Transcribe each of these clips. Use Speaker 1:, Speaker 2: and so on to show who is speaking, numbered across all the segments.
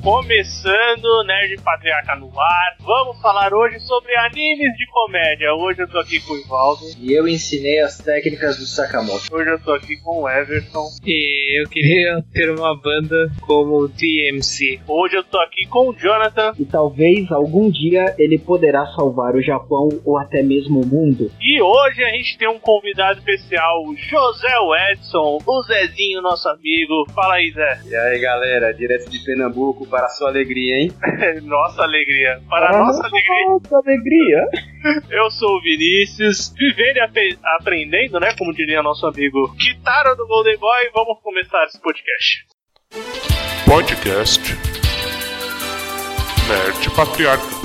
Speaker 1: Começando, Nerd Patriarca no ar. Vamos falar hoje sobre animes de comédia. Hoje eu tô aqui com o Ivaldo.
Speaker 2: E eu ensinei as técnicas do Sakamoto.
Speaker 1: Hoje eu tô aqui com o Everton.
Speaker 3: E eu queria ter uma banda como DMC.
Speaker 1: Hoje eu tô aqui com o Jonathan.
Speaker 4: E talvez algum dia ele poderá salvar o Japão ou até mesmo o mundo.
Speaker 1: E hoje a gente tem um convidado especial, o José Edson, o Zezinho, nosso amigo. Fala aí, Zé.
Speaker 2: E aí, galera, direto de Pernambuco para a sua alegria, hein?
Speaker 1: Nossa alegria. Para a nossa alegria.
Speaker 4: Nossa alegria.
Speaker 1: Eu sou o Vinícius, vivendo e aprendendo, né? Como diria nosso amigo Kitaro do Golden Boy. Vamos começar esse podcast.
Speaker 5: Podcast Nerd Patriarca.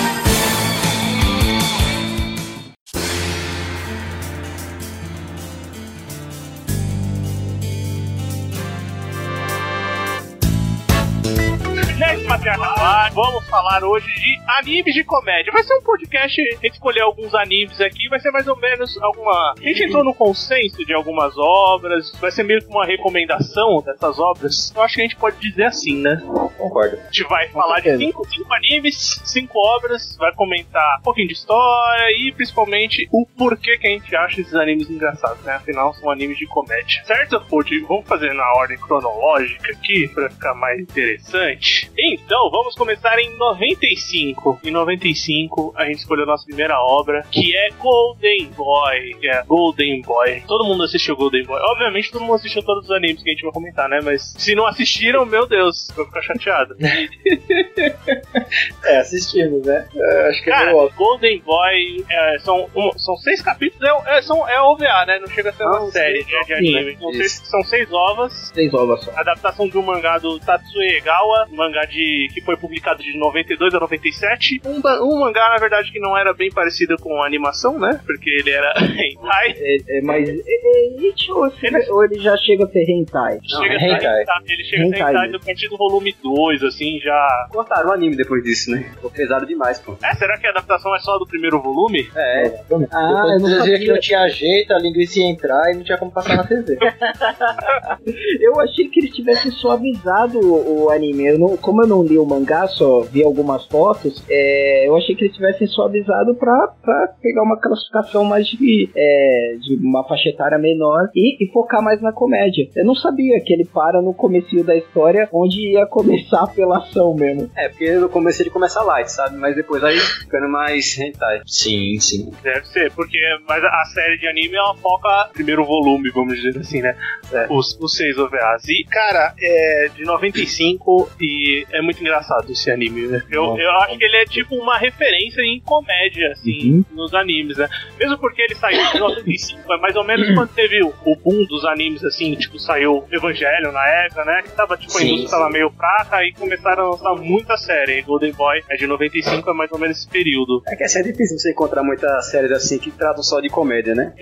Speaker 1: Vamos falar hoje de animes de comédia. Vai ser um podcast, a gente escolher alguns animes aqui, vai ser mais ou menos alguma... A gente entrou no consenso de algumas obras, vai ser meio que uma recomendação dessas obras. Eu acho que a gente pode dizer assim, né?
Speaker 2: Concordo.
Speaker 1: A gente vai falar de cinco animes, 5 obras, vai comentar um pouquinho de história e principalmente o porquê que a gente acha esses animes engraçados, né? Afinal, são animes de comédia. Certo? Vamos fazer na ordem cronológica aqui, pra ficar mais interessante. Então, vamos começar em 95. Em 95, a gente escolheu a nossa primeira obra, que é Golden Boy. Todo mundo assistiu Golden Boy. Obviamente, todo mundo assistiu todos os animes que a gente vai comentar, né? Mas se não assistiram, meu Deus, vou ficar chateado.
Speaker 2: Assistimos, né? Acho que
Speaker 1: cara,
Speaker 2: é óbvio.
Speaker 1: Golden Boy são 6 capítulos, é OVA, né? Não chega a ser uma série de anime. São 6 ovas.
Speaker 4: 6 ovas só.
Speaker 1: Adaptação de um mangá do Tatsuya Egawa, mangá que foi publicado de 92 a 97. Um mangá, na verdade, que não era bem parecido com a animação, né? Porque ele era hentai.
Speaker 4: Mas ou ele já chega a ser hentai?
Speaker 1: Ele chega a ser hentai a partir do volume 2, assim, já...
Speaker 2: Cortaram o anime depois disso, né? Ficou pesado demais, pô.
Speaker 1: Será que a adaptação é só do primeiro volume?
Speaker 2: Eu não sabia que não tinha jeito, a linguiça ia entrar e não tinha como passar na TV.
Speaker 4: Eu achei que eles tivessem suavizado o anime. Como eu não li o mangá, só vi algumas fotos, eu achei que eles tivessem suavizado pra pegar uma classificação mais de uma faixa etária menor e focar mais na comédia. Eu não sabia que ele para no comecinho da história, onde ia começar pela ação mesmo.
Speaker 2: Porque no começo ele começa light, sabe? Mas depois aí ficando mais hentai. Sim.
Speaker 1: Deve ser, porque mas a série de anime ela foca no primeiro volume, vamos dizer assim, né? Os 6 OVAs. E, cara, de 95 e é muito engraçado esse anime, né? Eu acho que ele é tipo uma referência em comédia, assim, nos animes, né? Mesmo porque ele saiu em 95, é mais ou menos quando teve o boom dos animes, assim, tipo, saiu Evangelho na época, né? Que tava, tipo, a indústria tava meio fraca e começaram a lançar muita série. E Golden Boy é de 95, é mais ou menos esse período.
Speaker 2: É que é difícil você encontrar muitas séries assim que tratam só de comédia, né?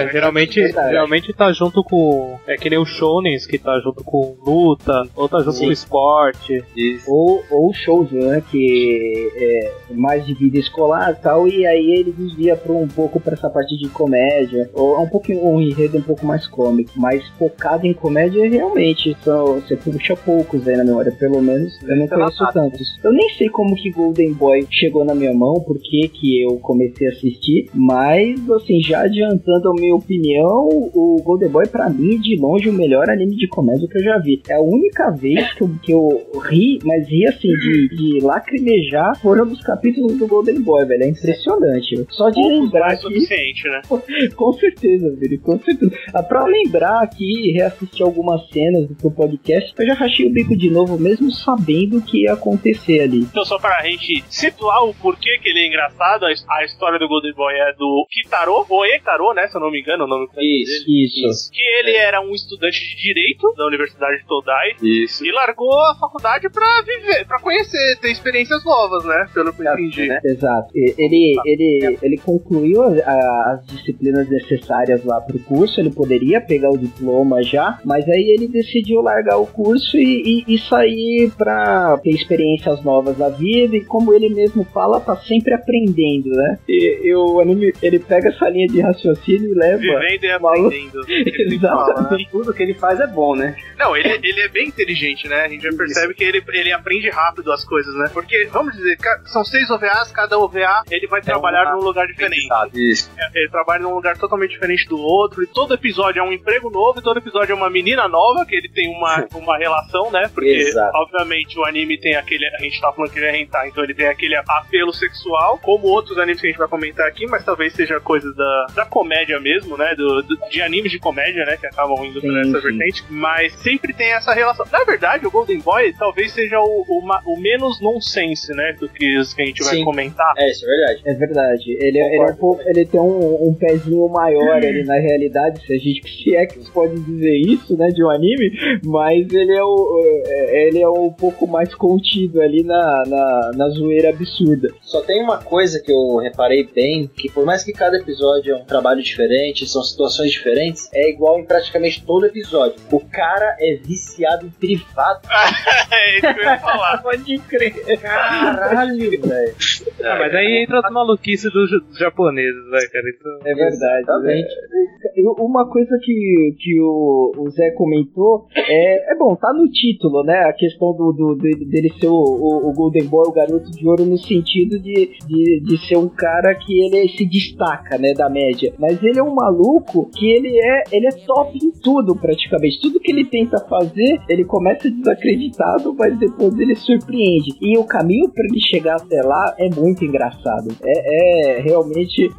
Speaker 3: Geralmente tá junto com... É que nem o Shonens, que tá junto com luta, ou tá junto com esporte.
Speaker 4: Ou shows, né? Que é mais de vida escolar e tal, e aí ele desvia um pouco pra essa parte de comédia, ou um enredo um pouco mais cômico, mas focado em comédia realmente, você puxa poucos aí na memória, pelo menos eu não conheço tantos. Eu nem sei como que Golden Boy chegou na minha mão, por que eu comecei a assistir, mas assim, já adiantando a minha opinião, o Golden Boy pra mim é de longe o melhor anime de comédia que eu já vi. É a única vez que eu ri, mas ri assim, de lacrimejar foram dos capítulos do Golden Boy, velho. É impressionante. Só de lembrar aqui...
Speaker 1: suficiente, né?
Speaker 4: Com certeza, velho. Com certeza. Pra lembrar aqui e reassistir algumas cenas do podcast, eu já rachei o bico de novo, mesmo sabendo o que ia acontecer ali.
Speaker 1: Então, só pra gente situar o porquê que ele é engraçado, a história do Golden Boy é do Kitaro, ou Ekaro, né? Se eu não me engano, o nome dele.
Speaker 4: Isso.
Speaker 1: Que ele era um estudante de Direito da Universidade de Todai.
Speaker 2: Isso.
Speaker 1: E largou a faculdade pra viver, pra conhecer, ter experiências novas, né? Pelo que eu entendi.
Speaker 4: Exato. Ele concluiu as disciplinas necessárias lá pro curso, ele poderia pegar o diploma já, mas aí ele decidiu largar o curso e sair ali pra ter experiências novas da vida e, como ele mesmo fala, tá sempre aprendendo, né? E o anime, ele pega essa linha de raciocínio e leva...
Speaker 1: Vivendo e aprendendo.
Speaker 4: Exatamente.
Speaker 2: Tudo que ele faz é bom, né?
Speaker 1: Não, ele é bem inteligente, né? A gente já percebe que ele aprende rápido as coisas, né? Porque, vamos dizer, são 6 OVAs, cada OVA ele vai trabalhar num lugar diferente.
Speaker 2: Isso.
Speaker 1: Ele trabalha num lugar totalmente diferente do outro, e todo episódio é um emprego novo, e todo episódio é uma menina nova, que ele tem uma relação, né? Porque,
Speaker 2: Exato.
Speaker 1: obviamente, o anime tem aquele... A gente tá falando que ele é hentai, então ele tem aquele apelo sexual, como outros animes que a gente vai comentar aqui, mas talvez seja coisa da comédia mesmo, né? De animes de comédia, né? Que acabam indo por essa vertente, mas sempre tem essa relação. Na verdade, o Golden Boy talvez seja o menos nonsense, né? Do que os que a gente vai comentar.
Speaker 2: Isso é verdade.
Speaker 4: É verdade. Ele tem um pezinho maior ali na realidade, se é que se pode dizer isso, né, de um anime, mas ele é um pouco mais contido ali na zoeira absurda.
Speaker 2: Só tem uma coisa que eu reparei bem, que por mais que cada episódio é um trabalho diferente, são situações diferentes, é igual em praticamente todo episódio. O cara é viciado em privado.
Speaker 1: É isso que eu ia falar.
Speaker 4: Pode crer.
Speaker 2: Caralho, velho.
Speaker 3: Mas aí entra as maluquices dos japoneses, né, cara? Então...
Speaker 4: É verdade.
Speaker 2: Exatamente.
Speaker 4: Uma coisa que o Zé comentou é bom, tá no título, né? A questão dele ser o Golden Boy, o garoto de ouro, no sentido de ser um cara que ele se destaca, né, da média. Mas ele é um maluco que ele é top em tudo, praticamente. Tudo que ele tenta fazer, ele começa desacreditado, mas depois ele surpreende. E o caminho pra ele chegar até lá é muito engraçado. Realmente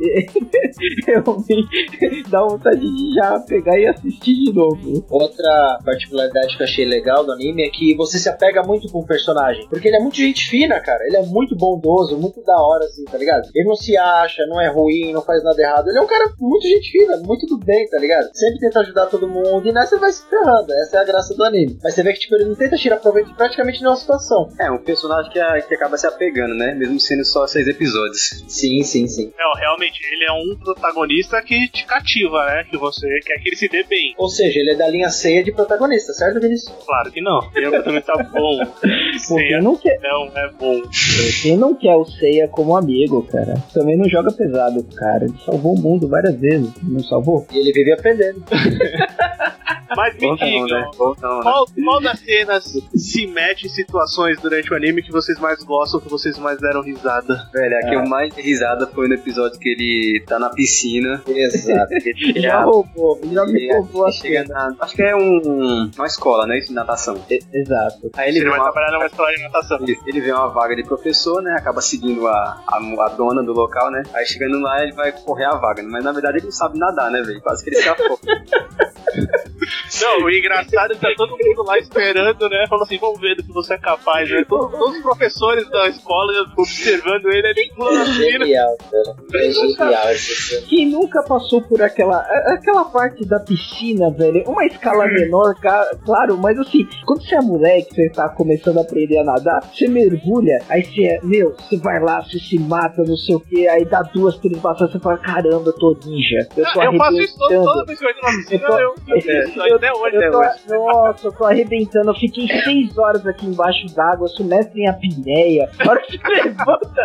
Speaker 4: dá vontade de já pegar e assistir de novo.
Speaker 2: Outra particularidade que eu achei legal do anime é que você se apega muito com o personagem, porque ele é muito gente fina, cara. Ele é muito bondoso, muito da hora, assim, tá ligado? Ele não se acha, não é ruim, não faz nada errado. Ele é um cara muito gente fina, muito do bem, tá ligado? Sempre tenta ajudar todo mundo, e nessa vai se ferrando. Essa é a graça do anime. Mas você vê que, tipo, ele não tenta tirar proveito de praticamente nenhuma situação.
Speaker 5: É, um personagem que acaba se apegando, né? Mesmo sendo só 6 episódios.
Speaker 2: Sim.
Speaker 1: Não, realmente, ele é um protagonista que te cativa, né? Que você quer que ele se dê bem.
Speaker 2: Ou seja, ele é da linha ceia de protagonista, certo, Vinícius?
Speaker 1: Claro que não. Ele também tá bom.
Speaker 4: Quem não quer...
Speaker 1: Não é bom.
Speaker 4: Quem não quer o Seiya como amigo, cara, também não joga pesado, cara. Ele salvou o mundo várias vezes, não salvou?
Speaker 2: E ele vive aprendendo.
Speaker 1: Mas me digam, qual das cenas se mete em situações durante o anime que vocês mais gostam, que vocês mais deram risada?
Speaker 5: Velho, a que eu mais dei risada foi no episódio que ele tá na piscina.
Speaker 2: Exato.
Speaker 4: Já me roubou a cena.
Speaker 5: Acho que é uma escola, né? De natação.
Speaker 4: Exato.
Speaker 5: Aí
Speaker 1: Ele vai trabalhar numa escola de natação.
Speaker 5: Ele vê uma vaga de professor, né? Acaba seguindo a dona do local, né? Aí chegando lá, ele vai correr a vaga. Mas na verdade ele não sabe nadar, né, velho? Quase que ele escapou.
Speaker 1: Não, o engraçado é que tá todo mundo lá esperando, né? Falando assim, vamos ver do que você é capaz, né? Todos os professores da escola observando ele, ele pula na piscina.
Speaker 2: Genial, cara. É genial.
Speaker 4: Quem nunca passou por aquela parte da piscina, velho? Uma escala menor, claro, mas assim, quando você é moleque, você tá começando a aprender a nadar, você mergulha, aí você vai lá, você se mata, não sei o que, aí dá 2, 3 passadas, você fala, caramba, eu tô ninja.
Speaker 1: Eu faço isso toda vez que eu entro na piscina,
Speaker 4: Nossa, eu tô arrebentando. Eu fiquei 6 horas aqui embaixo d'água, sou mestre em apneia. A hora que você levanta,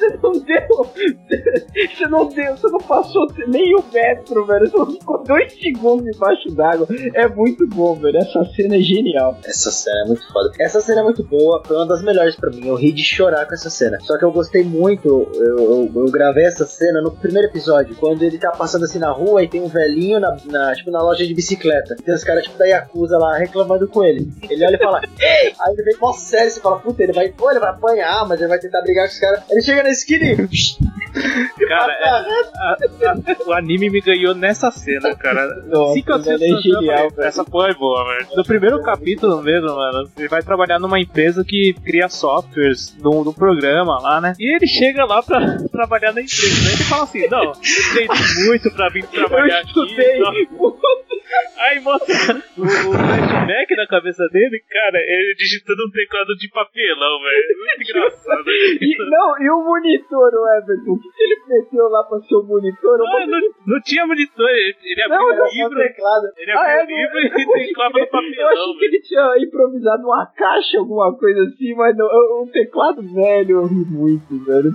Speaker 4: você não passou nem um metro, velho. Você ficou 2 segundos embaixo d'água. É muito bom, velho. Essa cena é genial.
Speaker 2: Essa cena é muito foda. Essa cena é muito boa, foi uma das melhores pra mim. Eu ri de chorar com essa cena. Só que eu gostei muito, eu gravei essa cena no primeiro episódio, quando ele tá passando assim na rua e tem um velhinho na loja de bicicleta. Tem os caras tipo da Yakuza lá reclamando com ele. Ele olha e fala, ei! Aí ele vem mó sério, você fala, puta, ele vai apanhar, mas ele vai tentar brigar com os caras. Ele chega na esquina e...
Speaker 3: Cara, o anime me ganhou nessa cena, cara.
Speaker 4: Nossa, é genial, velho.
Speaker 3: Essa porra é boa, velho. No primeiro capítulo mesmo, mano, ele vai trabalhar numa empresa que cria softwares num programa lá, né? E ele chega lá pra trabalhar na empresa, né? Ele fala assim, não, eu treinei muito pra vir trabalhar aqui. Aí mostra o flashback, na cabeça dele, cara, ele digitando um teclado de papelão, velho. Muito engraçado.
Speaker 4: E o monitor, o Everton? O que ele meteu lá pra ser o monitor?
Speaker 3: Não tinha monitor, ele abriu o livro. Ele abriu o livro e teclava no papelão.
Speaker 4: Eu achei que ele tinha improvisado uma caixa, alguma coisa assim, mas não, um teclado velho, eu ri muito, velho.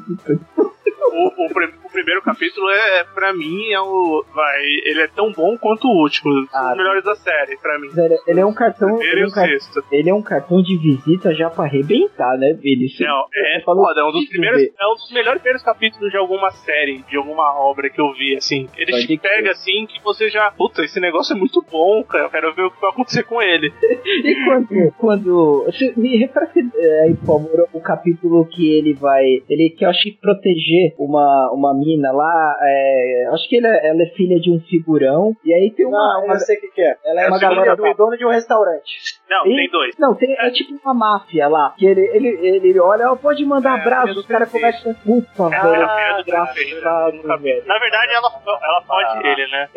Speaker 1: O primeiro capítulo pra mim, ele é tão bom quanto o último. São os melhores da série, pra mim.
Speaker 4: Ele é um cartão.
Speaker 1: Ele
Speaker 4: é um cartão de visita já pra arrebentar, né?
Speaker 1: Foda, é um dos melhores capítulos de alguma série, de alguma obra que eu vi, assim. Ele te pega assim que você já. Puta, esse negócio é muito bom, cara. Eu quero ver o que vai acontecer com ele.
Speaker 4: E quando você me refresca aí, por favor, o capítulo que ele vai. Ele quer, acho que, proteger uma mina lá. Acho que ela é filha de um figurão. E aí tem uma.
Speaker 2: Eu sei o que é. Ela é uma galera do dono de um restaurante.
Speaker 1: Não, tem dois.
Speaker 4: Não, é tipo uma máfia lá. Que ele olha, pode mandar abraço, os caras começam. Puta, velho. Engraçado, velho.
Speaker 1: Na verdade, ela pode ele, né?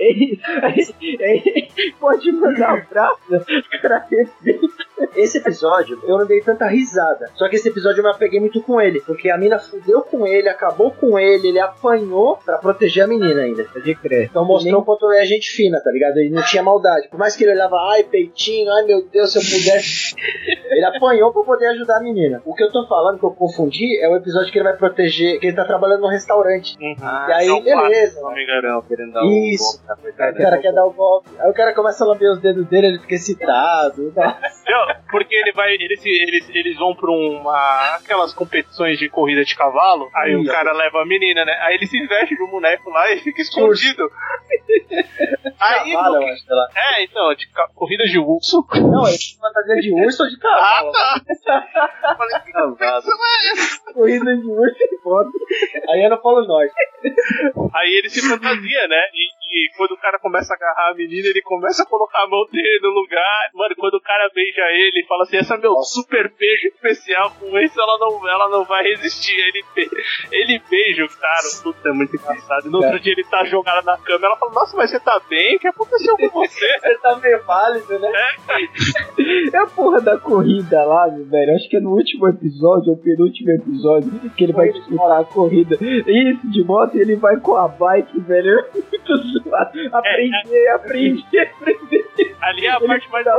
Speaker 4: Pode mandar abraço, os caras arrebentam.
Speaker 2: Esse episódio, eu não dei tanta risada. Só que esse episódio eu me apeguei muito com ele. Porque a mina fudeu com ele, acabou com ele apanhou pra proteger a menina ainda. Pode crer. Então mostrou quanto é gente fina, tá ligado? Ele não tinha maldade. Por mais que ele olhava, ai, peitinho, ai meu Deus, se eu pudesse. Ele apanhou pra poder ajudar a menina. O que eu tô falando, que eu confundi, é o episódio que ele vai proteger, que ele tá trabalhando num restaurante.
Speaker 1: Uhum.
Speaker 2: E aí, beleza.
Speaker 5: Querendo dar
Speaker 2: isso. O cara quer dar o golpe. Aí o cara começa a lamber os dedos dele, ele fica excitado.
Speaker 1: Porque eles vão pra aquelas competições de corrida de cavalo, aí o cara leva a menina, né? Aí ele se veste de um boneco lá e fica escondido. Aí,
Speaker 2: cavalo, eu acho, sei lá.
Speaker 1: Então, de corrida de urso.
Speaker 2: Não, é fantasia de urso ou de cavalo?
Speaker 1: Tá. Falei, que competição é essa?
Speaker 2: Corrida de urso e foto. Aí é no Polo Norte.
Speaker 1: Aí ele se fantasia, né? E quando o cara começa a agarrar a menina, ele começa a colocar a mão dele no lugar. Mano, quando o cara beija ele, fala assim, esse é meu super beijo especial, com esse ela não vai resistir. Ele beija o cara, puta, é muito engraçado. E no outro dia ele tá jogado na cama, ela fala, nossa, mas você tá bem? O que aconteceu com você?
Speaker 2: Você tá meio válido, né?
Speaker 4: É a porra da corrida lá, velho. Acho que é no último episódio, ou penúltimo episódio, que ele vai disputar a corrida. Isso, de moto, e ele vai com a bike, velho. Aprender.
Speaker 1: Ali é a parte mais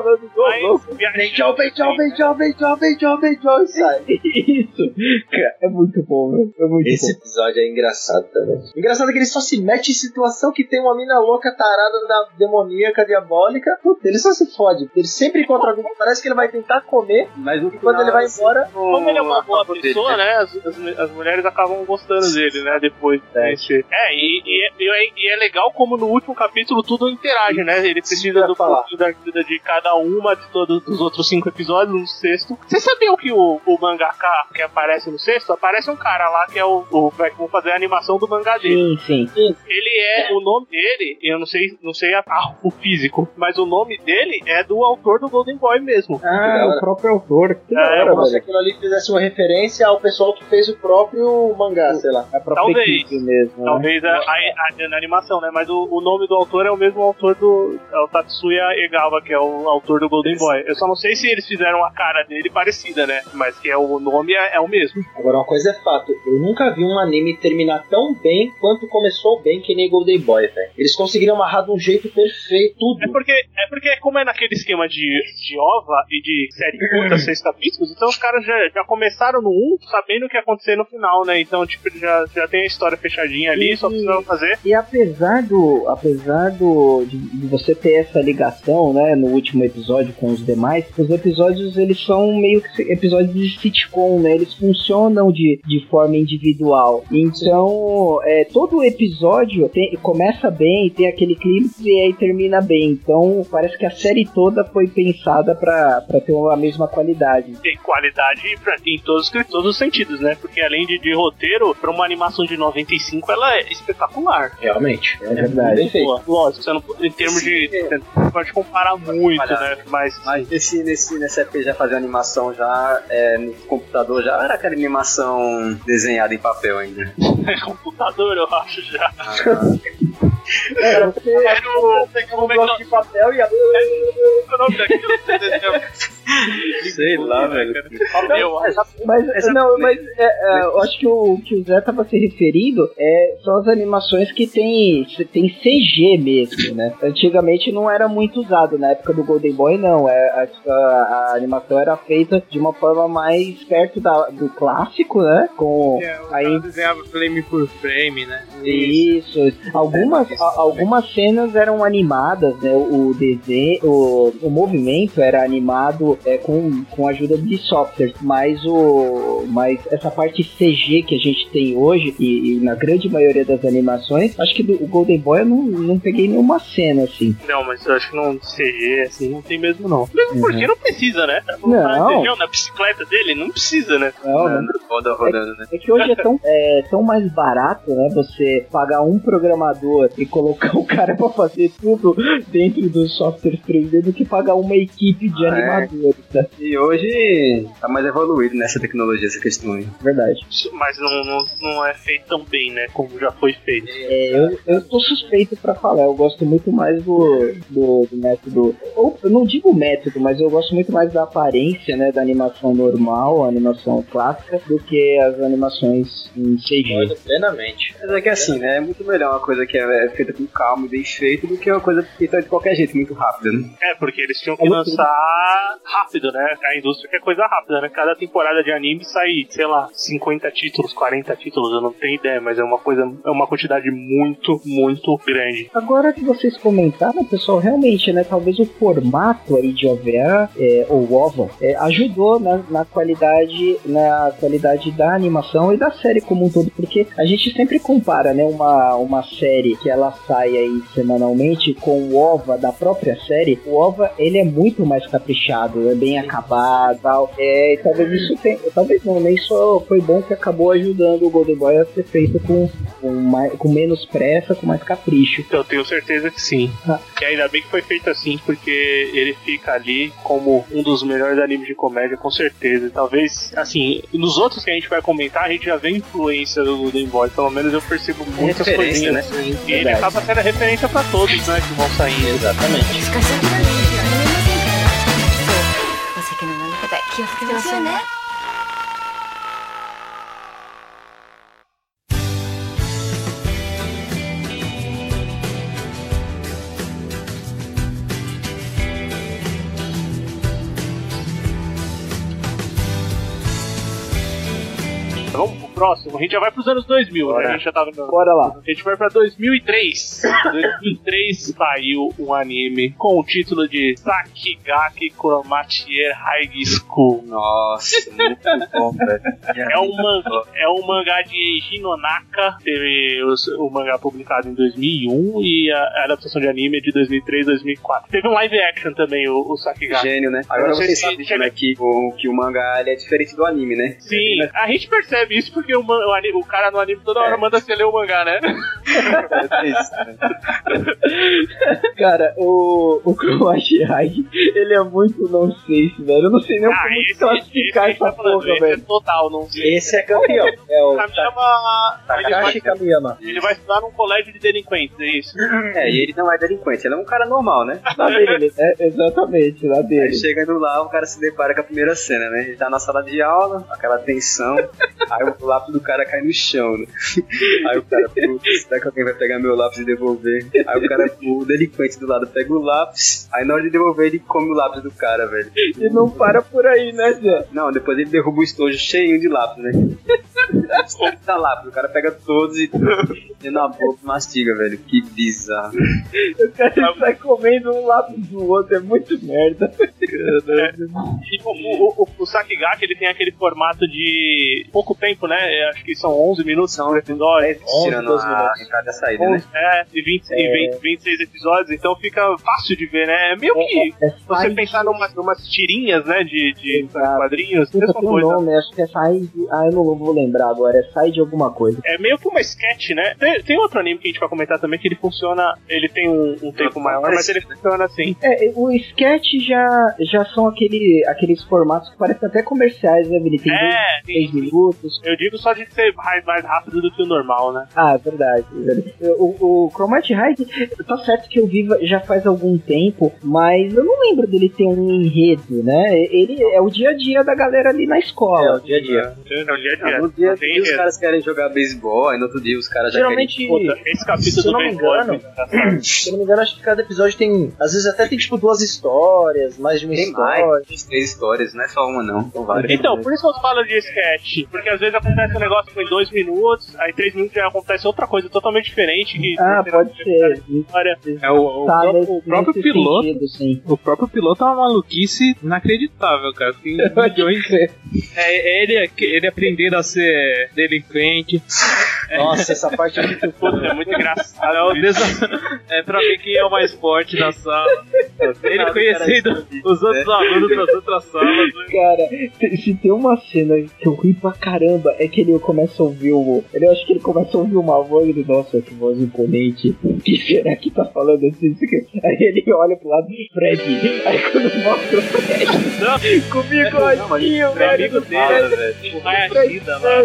Speaker 2: Beijão, sai.
Speaker 4: Isso. Cara, é muito bom, velho.
Speaker 2: Esse episódio é engraçado também. Engraçado é que ele só se mete em situação que tem uma mina louca, tarada, da demoníaca, diabólica. Puta, ele só se fode. Ele sempre encontra algum. Parece que ele vai tentar comer, mas quando ele vai embora.
Speaker 1: Como ele é uma boa pessoa, né? As mulheres acabam gostando dele, né? Depois. E é legal como no último capítulo tudo interage, né? Ele precisa do pouquinho da ajuda de cada uma de todos os outros 5 episódios, no sexto. Você sabia que o mangaka que aparece no sexto? Aparece um cara lá que é o que vão fazer a animação do mangá dele.
Speaker 4: Sim.
Speaker 1: Ele é, o nome dele, eu não sei o físico, mas o nome dele é do autor do Golden Boy mesmo.
Speaker 4: O próprio autor.
Speaker 2: Como se aquilo ali fizesse uma referência ao pessoal que fez o próprio mangá, sei lá.
Speaker 4: A própria
Speaker 1: equipe
Speaker 4: mesmo.
Speaker 1: Talvez na animação, né? Mas o nome do autor é o mesmo autor do Tatsuya Egawa, que é o autor do Golden Boy. Eu só não sei se eles fizeram a cara dele parecida, né? Mas que o nome é o mesmo.
Speaker 2: Agora, uma coisa é fato, eu nunca vi um anime terminar tão bem quanto começou bem que nem Golden Boy, velho. Eles conseguiram amarrar de um jeito perfeito tudo.
Speaker 1: É porque como é naquele esquema de OVA e de série curta, 6 capítulos, então os caras já começaram no 1 sabendo o que ia acontecer no final, né? Então, tipo, já tem a história fechadinha ali, só precisaram fazer.
Speaker 4: E apesar de você ter essa ligação, né, no último episódio com os demais, os episódios, eles são meio que episódios de sitcom, né? Eles funcionam de forma individual. Então, todo episódio começa bem, tem aquele clímax e aí termina bem. Então, parece que a série toda foi pensada pra ter a mesma qualidade.
Speaker 1: Tem qualidade em todos os sentidos, né? Porque além de roteiro, pra uma animação de 95, ela é espetacular.
Speaker 2: Realmente.
Speaker 4: É verdade.
Speaker 1: Lógico, você não, em termos de... Você pode comparar muito, né? Mas
Speaker 5: nessa época já fazia animação já no computador, já era aquela animação desenhada em papel ainda.
Speaker 1: Computador, eu acho já.
Speaker 2: Você pegava um bloco de papel e
Speaker 1: o nome daquilo?
Speaker 5: Sei lá, velho.
Speaker 4: Eu acho que o Zé tava se referindo são as animações que tem CG mesmo, né? Antigamente não era muito usado, na época do Golden Boy não, a animação era feita de uma forma mais perto do clássico, né?
Speaker 3: Aí desenhava frame por frame, né?
Speaker 4: Isso. Algumas cenas eram animadas, né? O desenho, o movimento era animado com a ajuda de software, mas essa parte CG que a gente tem hoje e na grande maioria das animações, acho que o Golden Boy eu não peguei nenhuma cena assim.
Speaker 1: Não, mas eu acho que não CG assim não tem mesmo não. Mesmo porque não precisa, né?
Speaker 4: Não.
Speaker 1: Na bicicleta dele não precisa, né?
Speaker 4: Não.
Speaker 5: Roda rodando, né?
Speaker 4: É que hoje é tão mais barato, né? Você pagar um programador e colocar o cara pra fazer tudo dentro do software 3D do que pagar uma equipe de animadores, tá?
Speaker 5: E hoje tá mais evoluído nessa tecnologia, essa questão aí.
Speaker 4: Verdade.
Speaker 1: Mas não é feito tão bem, né? Como já foi feito.
Speaker 4: Eu tô suspeito pra falar. Eu gosto muito mais do método. Ou eu não digo método, mas eu gosto muito mais da aparência, né? Da animação normal, a animação clássica, do que as animações em CG.
Speaker 2: Plenamente.
Speaker 5: Mas é que assim, né? É muito melhor uma coisa que é feita com calma e bem feita do que uma coisa feita de qualquer jeito, muito rápida, né?
Speaker 1: Porque eles tinham que lançar rápido, né? A indústria quer coisa rápida, né? Cada temporada de anime sai, sei lá, 50 títulos, 40 títulos, eu não tenho ideia, mas é uma quantidade muito, muito grande.
Speaker 4: Agora que vocês comentaram, pessoal, realmente, né? Talvez o formato aí de OVA, ou OVA, ajudou na qualidade da animação e da série como um todo, porque a gente sempre compara, né? Uma série que ela sai aí semanalmente com o OVA da própria série. O OVA, ele é muito mais caprichado, é bem acabado e tal. Talvez isso tenha... Talvez não, nem só foi bom que acabou ajudando o Golden Boy a ser feito com menos pressa, com mais capricho.
Speaker 1: Eu tenho certeza que sim. E ainda bem que foi feito assim, porque ele fica ali como um dos melhores animes de comédia, com certeza. E talvez, assim, nos outros que a gente vai comentar, a gente já vê influência do Golden Boy. Pelo menos eu percebo muitas coisinhas, né? E ele acaba sendo referência pra todos, né? Que vão saindo.
Speaker 2: Exatamente.
Speaker 1: Vamos pro próximo, a gente já vai pros anos 2000, né? A gente já tava
Speaker 4: Bora lá.
Speaker 1: A gente vai pra 2003. 2003 saiu um anime com o título de Sakigaki Chromatier High School.
Speaker 5: Nossa, muito bom, velho.
Speaker 1: É um mangá de Eiji Nonaka. Teve o mangá publicado em 2001 e a adaptação de anime é de 2003 2004. Teve um live action também, o Sakigaki.
Speaker 5: Gênio, né? Agora você sabe, né, que o mangá ele é diferente do anime, né?
Speaker 1: Sim, a gente percebe isso porque o cara no anime toda hora manda você ler o mangá, né?
Speaker 5: É isso, né?
Speaker 4: Cara, o Chromatier High, ele é muito nonsense, velho. Eu não sei nem como classificar essa porra, velho.
Speaker 1: Esse é total nonsense.
Speaker 2: Esse é campeão. É o
Speaker 1: Takashi
Speaker 2: Kamiyama.
Speaker 1: Ele vai estudar num colégio de delinquentes, é isso?
Speaker 5: E ele não é delinquente, ele é um cara normal, né?
Speaker 4: Na dele, exatamente, na dele.
Speaker 5: Aí chegando lá, o cara se depara com a primeira cena, né? Ele tá na sala de aula, aquela tensão, aí o lápis do cara cai no chão, né? Aí o cara, putz, será que alguém vai pegar meu lápis e devolver? Aí o cara, o delinquente do lado pega o lápis, aí na hora de devolver ele come o lápis do cara, velho.
Speaker 4: E não para por aí, né, Zé?
Speaker 5: Não, depois ele derruba o estojo cheinho de lápis, né? Tá lápis, o cara pega todos e na boca mastiga, velho. Que bizarro.
Speaker 4: O cara sai comendo um lápis do outro, é muito merda.
Speaker 1: O Sakigaki, ele tem aquele formato de pouco tempo, né? Acho que são 11 minutos por episódio.
Speaker 5: Tirando a entrada e a saída, né?
Speaker 1: E 26 episódios, então fica fácil de ver, né? É meio que você pensar numas tirinhas, né? De quadrinhos.
Speaker 4: Tem um nome, acho que é Sai. Eu não vou lembrar agora, sai de alguma coisa.
Speaker 1: É meio que uma sketch, né? Tem outro anime que a gente vai comentar também que ele funciona, ele tem um tempo maior, mas ele funciona assim.
Speaker 4: O sketch já são aqueles formatos que parecem até comerciais, né, Vini? Tem 3 minutos.
Speaker 1: Eu digo só de ser mais rápido do que o normal, né?
Speaker 4: Ah, verdade. O Chromite High, tá certo que eu vivo já faz algum tempo, mas eu não lembro dele ter um enredo, né? Ele é o dia a dia da galera ali na escola.
Speaker 5: É o dia a dia.
Speaker 1: É o dia a dia.
Speaker 5: No dia a dia os caras querem jogar beisebol, aí no outro dia os caras já querem...
Speaker 2: Geralmente,
Speaker 1: Esse capítulo
Speaker 2: se eu
Speaker 1: do
Speaker 2: não me
Speaker 1: beisebol
Speaker 2: engano, se eu não me engano, acho que cada episódio tem, às vezes até tem tipo 2 histórias, mais de uma
Speaker 5: Tem
Speaker 2: história.
Speaker 5: mais, 3 histórias, não é só uma não, são várias.
Speaker 1: Então, por isso eu falo de sketch, porque às vezes acontece um negócio em 2 minutos, aí 3 minutos já acontece outra coisa totalmente diferente. Que
Speaker 4: Pode ser.
Speaker 3: O próprio piloto.
Speaker 4: Sentido, sim.
Speaker 3: O próprio piloto é uma maluquice inacreditável, cara. Tem milhões. Ele aprendendo a ser delinquente.
Speaker 2: Nossa, essa parte é
Speaker 1: muito engraçado.
Speaker 3: É pra ver quem é o mais forte da sala. Ele conhecendo os outros alunos das outras salas.
Speaker 4: Cara, se tem uma cena que eu ri pra caramba, é que ele começa a ouvir eu acho que ele começa a ouvir uma voz e ele, nossa, que voz imponente. O que será que tá falando assim? Aí ele olha pro lado, Fred. Aí quando mostra o Fred com o bigodinho, velho.
Speaker 3: Amigo dele, velho. O Hayashida lá.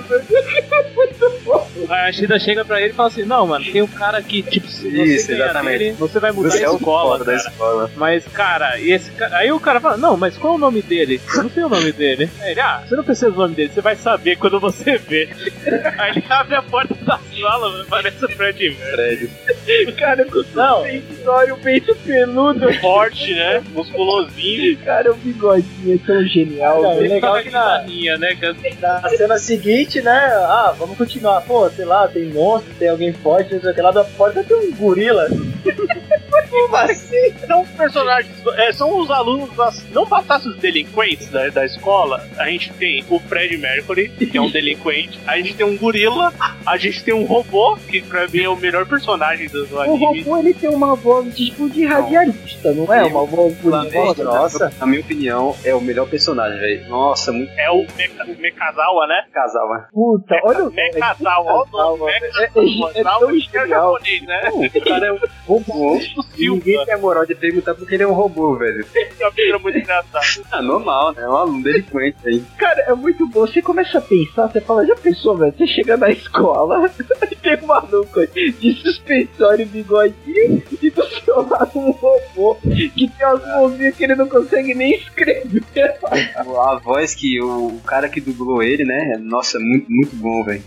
Speaker 3: O Hayashida chega pra ele e fala assim: não, mano, tem um cara aqui, tipo, se você
Speaker 5: Isso, exatamente.
Speaker 3: dele, você vai mudar
Speaker 5: Você
Speaker 3: a
Speaker 5: é o
Speaker 3: escola,
Speaker 5: foda da escola.
Speaker 3: Mas, cara, e esse cara. Aí o cara fala: não, mas qual é o nome dele? Eu não sei o nome dele. Aí ele: você não precisa do nome dele, você vai saber quando você vê. Aí ele abre a porta da sala, mano, parece o Fred Mercury.
Speaker 4: Cara, não, tem história, o peito peludo,
Speaker 1: Forte, né? Musculosinho.
Speaker 4: cara, o bigodinho é tão genial.
Speaker 2: Não,
Speaker 4: velho.
Speaker 2: legal que
Speaker 3: né, cara?
Speaker 2: na cena seguinte, né? Vamos continuar. Pô, sei lá, tem monstro, tem alguém forte, não sei o que lá. Da porta tem um gorila. Como assim?
Speaker 1: São personagens, são os alunos, não bastasse os delinquentes da escola, a gente tem o Fred Mercury, que é um delinquente, a gente tem um gorila, a gente tem um robô, que pra mim é o melhor personagem do
Speaker 4: O
Speaker 1: anime.
Speaker 4: robô, ele tem uma voz tipo de radialista, não é? Uma voz bonita.
Speaker 5: Nossa, na minha opinião, é o melhor personagem, velho. Nossa, muito
Speaker 1: É o Mekazawa, né?
Speaker 5: casal, mano.
Speaker 4: Puta, olha o
Speaker 1: Mekazawa, ó o nome.
Speaker 4: é tão
Speaker 1: É
Speaker 4: genial.
Speaker 1: japonês, né?
Speaker 5: O cara é um robô. Ninguém tem a moral de perguntar porque ele é um robô, velho.
Speaker 1: É muito engraçado.
Speaker 5: Normal, né? É um aluno delinquente aí.
Speaker 4: Cara, é muito bom. Você começa a pensar, você fala, já pensou, velho? Você chega na escola e tem um maluco de suspensório e bigodinho e do seu lado um robô que tem as mãozinhas que ele não consegue nem escrever.
Speaker 5: A voz que o cara que dublou ele, né? Nossa, muito bom, velho.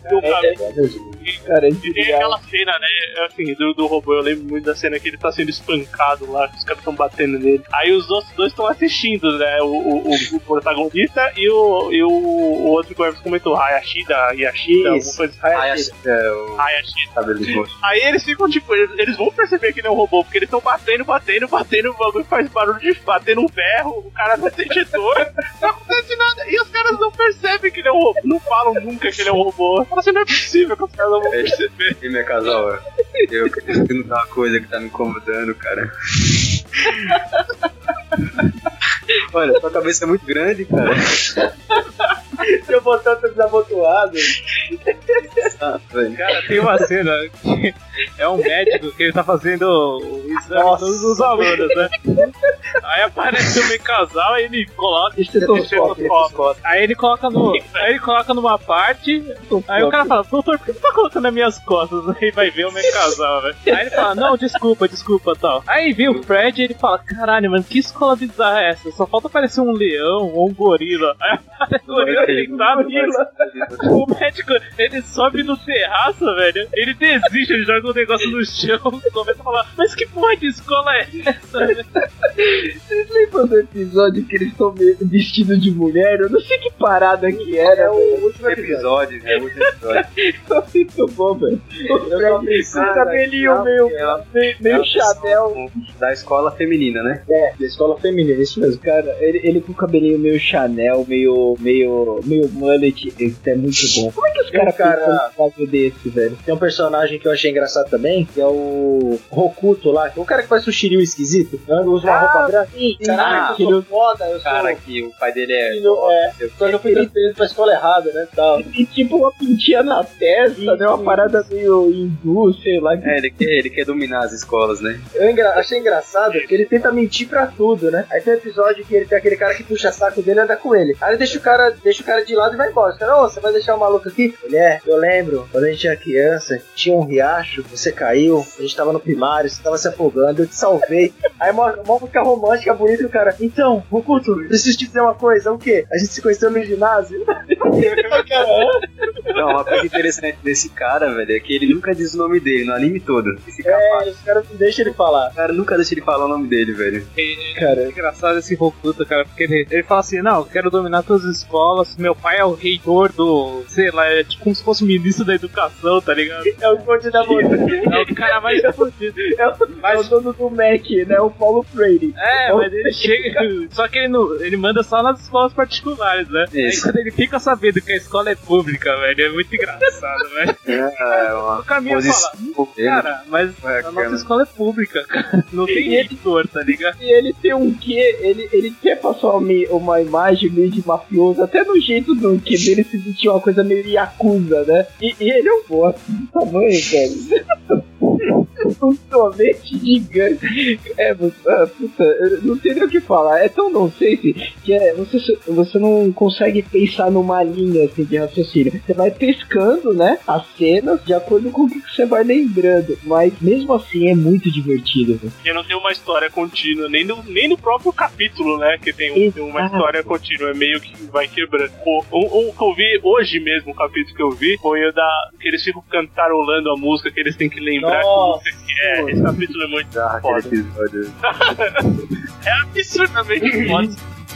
Speaker 4: Cara,
Speaker 1: E tem aquela cena, né, assim, do robô, eu lembro muito da cena que ele tá sendo espancado lá, que os caras tão batendo nele. Aí os outros dois estão assistindo, né, o protagonista e o outro que o Everton comentou, Yashida, alguma coisa assim. Hayashida. Aí eles ficam, tipo, eles vão perceber que ele é um robô, porque eles estão batendo, o bagulho faz barulho de bater no ferro, o cara tá sentindo dor, não acontece nada, e os caras não percebem que ele é um robô, não falam nunca que ele é um robô. Fala assim, não é possível que os caras não vão perceber.
Speaker 5: E minha casal, eu não tá uma coisa que tá me incomodando, cara. Olha, sua cabeça é muito grande, cara.
Speaker 2: Se eu botar tudo desabotoado.
Speaker 3: Cara, tem uma cena que é um médico que ele tá fazendo o exame dos alunos, né? Aí aparece o casal e ele coloca estetoscópio. Aí ele coloca numa parte. Aí o cara fala, doutor, por que você tá colocando nas minhas costas? Aí vai ver o meu casal, velho. Aí ele fala, não, desculpa, tal. Aí vem o Fred e ele fala, caralho, mano, que escola bizarra é essa? Só falta aparecer um leão ou um gorila. Aí aparece o gorila deitado, o médico, ele sobe no terraço, velho. Ele desiste, ele joga um negócio no chão, começa a falar, mas que porra de escola é essa, velho?
Speaker 4: Vocês lembram do episódio que eles estão vestidos de mulher? Eu não sei que parada que era.
Speaker 5: É o último episódio, é o último episódio.
Speaker 4: Muito bom, velho. O cabelinho meio Chanel.
Speaker 5: Da escola feminina, né?
Speaker 2: É, da escola feminina, isso mesmo.
Speaker 4: Cara, ele com o cabelinho meio Chanel, meio mullet, isso é muito bom. Como é que os caras pensam num caso desse, velho?
Speaker 2: Tem um personagem que eu achei engraçado também, que é o Hokuto lá, que é o cara que faz o Shiryu esquisito, usa uma roupa branca.
Speaker 4: Sim,
Speaker 2: Caraca, eu sou foda, eu sou...
Speaker 5: Cara, que o pai dele é...
Speaker 2: Só que eu fui transferido pra escola errada. né, tal.
Speaker 4: E tipo uma pintinha na testa, né? Uma parada meio hindu, sei lá.
Speaker 5: Ele quer dominar as escolas, né?
Speaker 2: Eu achei engraçado que ele tenta mentir pra tudo, né? Aí tem um episódio que ele tem aquele cara que puxa saco dele e anda com ele. Aí ele deixa o cara de lado e vai embora. Os caras, ô, você vai deixar o maluco aqui? Ele eu lembro, quando a gente era criança, tinha um riacho, você caiu, a gente tava no primário, você tava se afogando, eu te salvei. Aí uma música romântica bonita e o cara, então, Hokuto, preciso te dizer uma coisa, o quê? A gente se conheceu no ginásio?
Speaker 5: Não, uma coisa interessante desse cara, velho, é que ele nunca diz o nome dele no anime todo. Esse capaz.
Speaker 2: Os caras não deixam ele falar.
Speaker 5: O cara nunca deixa ele falar o nome dele, velho.
Speaker 3: Cara, é engraçado esse Hokuto, cara, porque ele fala assim, não, eu quero dominar todas as escolas, meu pai é o reitor do, sei lá, é tipo como se fosse o ministro da educação, tá ligado?
Speaker 2: É o conde da música.
Speaker 3: É o cara mais fudido.
Speaker 4: É o dono do Mac, né? O Paulo Freire.
Speaker 3: Mas ele chega. Só que ele manda só nas escolas particulares, né?
Speaker 5: Isso.
Speaker 3: Aí quando ele fica sabendo que a escola é pública, velho, é muito engraçado, velho. O caminho fala, cara, mas a nossa escola é pública, cara. Não tem reitor, tá ligado?
Speaker 4: E ele tem um quê? Ele quer passar uma imagem meio de mafioso, até no jeito do que dele se sentir uma coisa meio Yakuza, né? E ele é um bosta do tamanho, velho. Um sorvete gigante. Puta, eu não sei nem o que falar. É tão nonsense que você não consegue pensar numa linha assim de raciocínio. Você vai pescando, né, as cenas de acordo com o que você vai lembrando. Mas mesmo assim é muito divertido. Né?
Speaker 1: Porque não tem uma história contínua, nem no próprio capítulo, né? Que tem uma história contínua, é meio que vai quebrando. Um que eu vi hoje mesmo, o capítulo que eu vi, foi o que eles ficam cantarolando a música, que eles têm que lembrar que música que é. Esse capítulo é muito foda.
Speaker 5: Episódio.
Speaker 1: É absurdamente foda.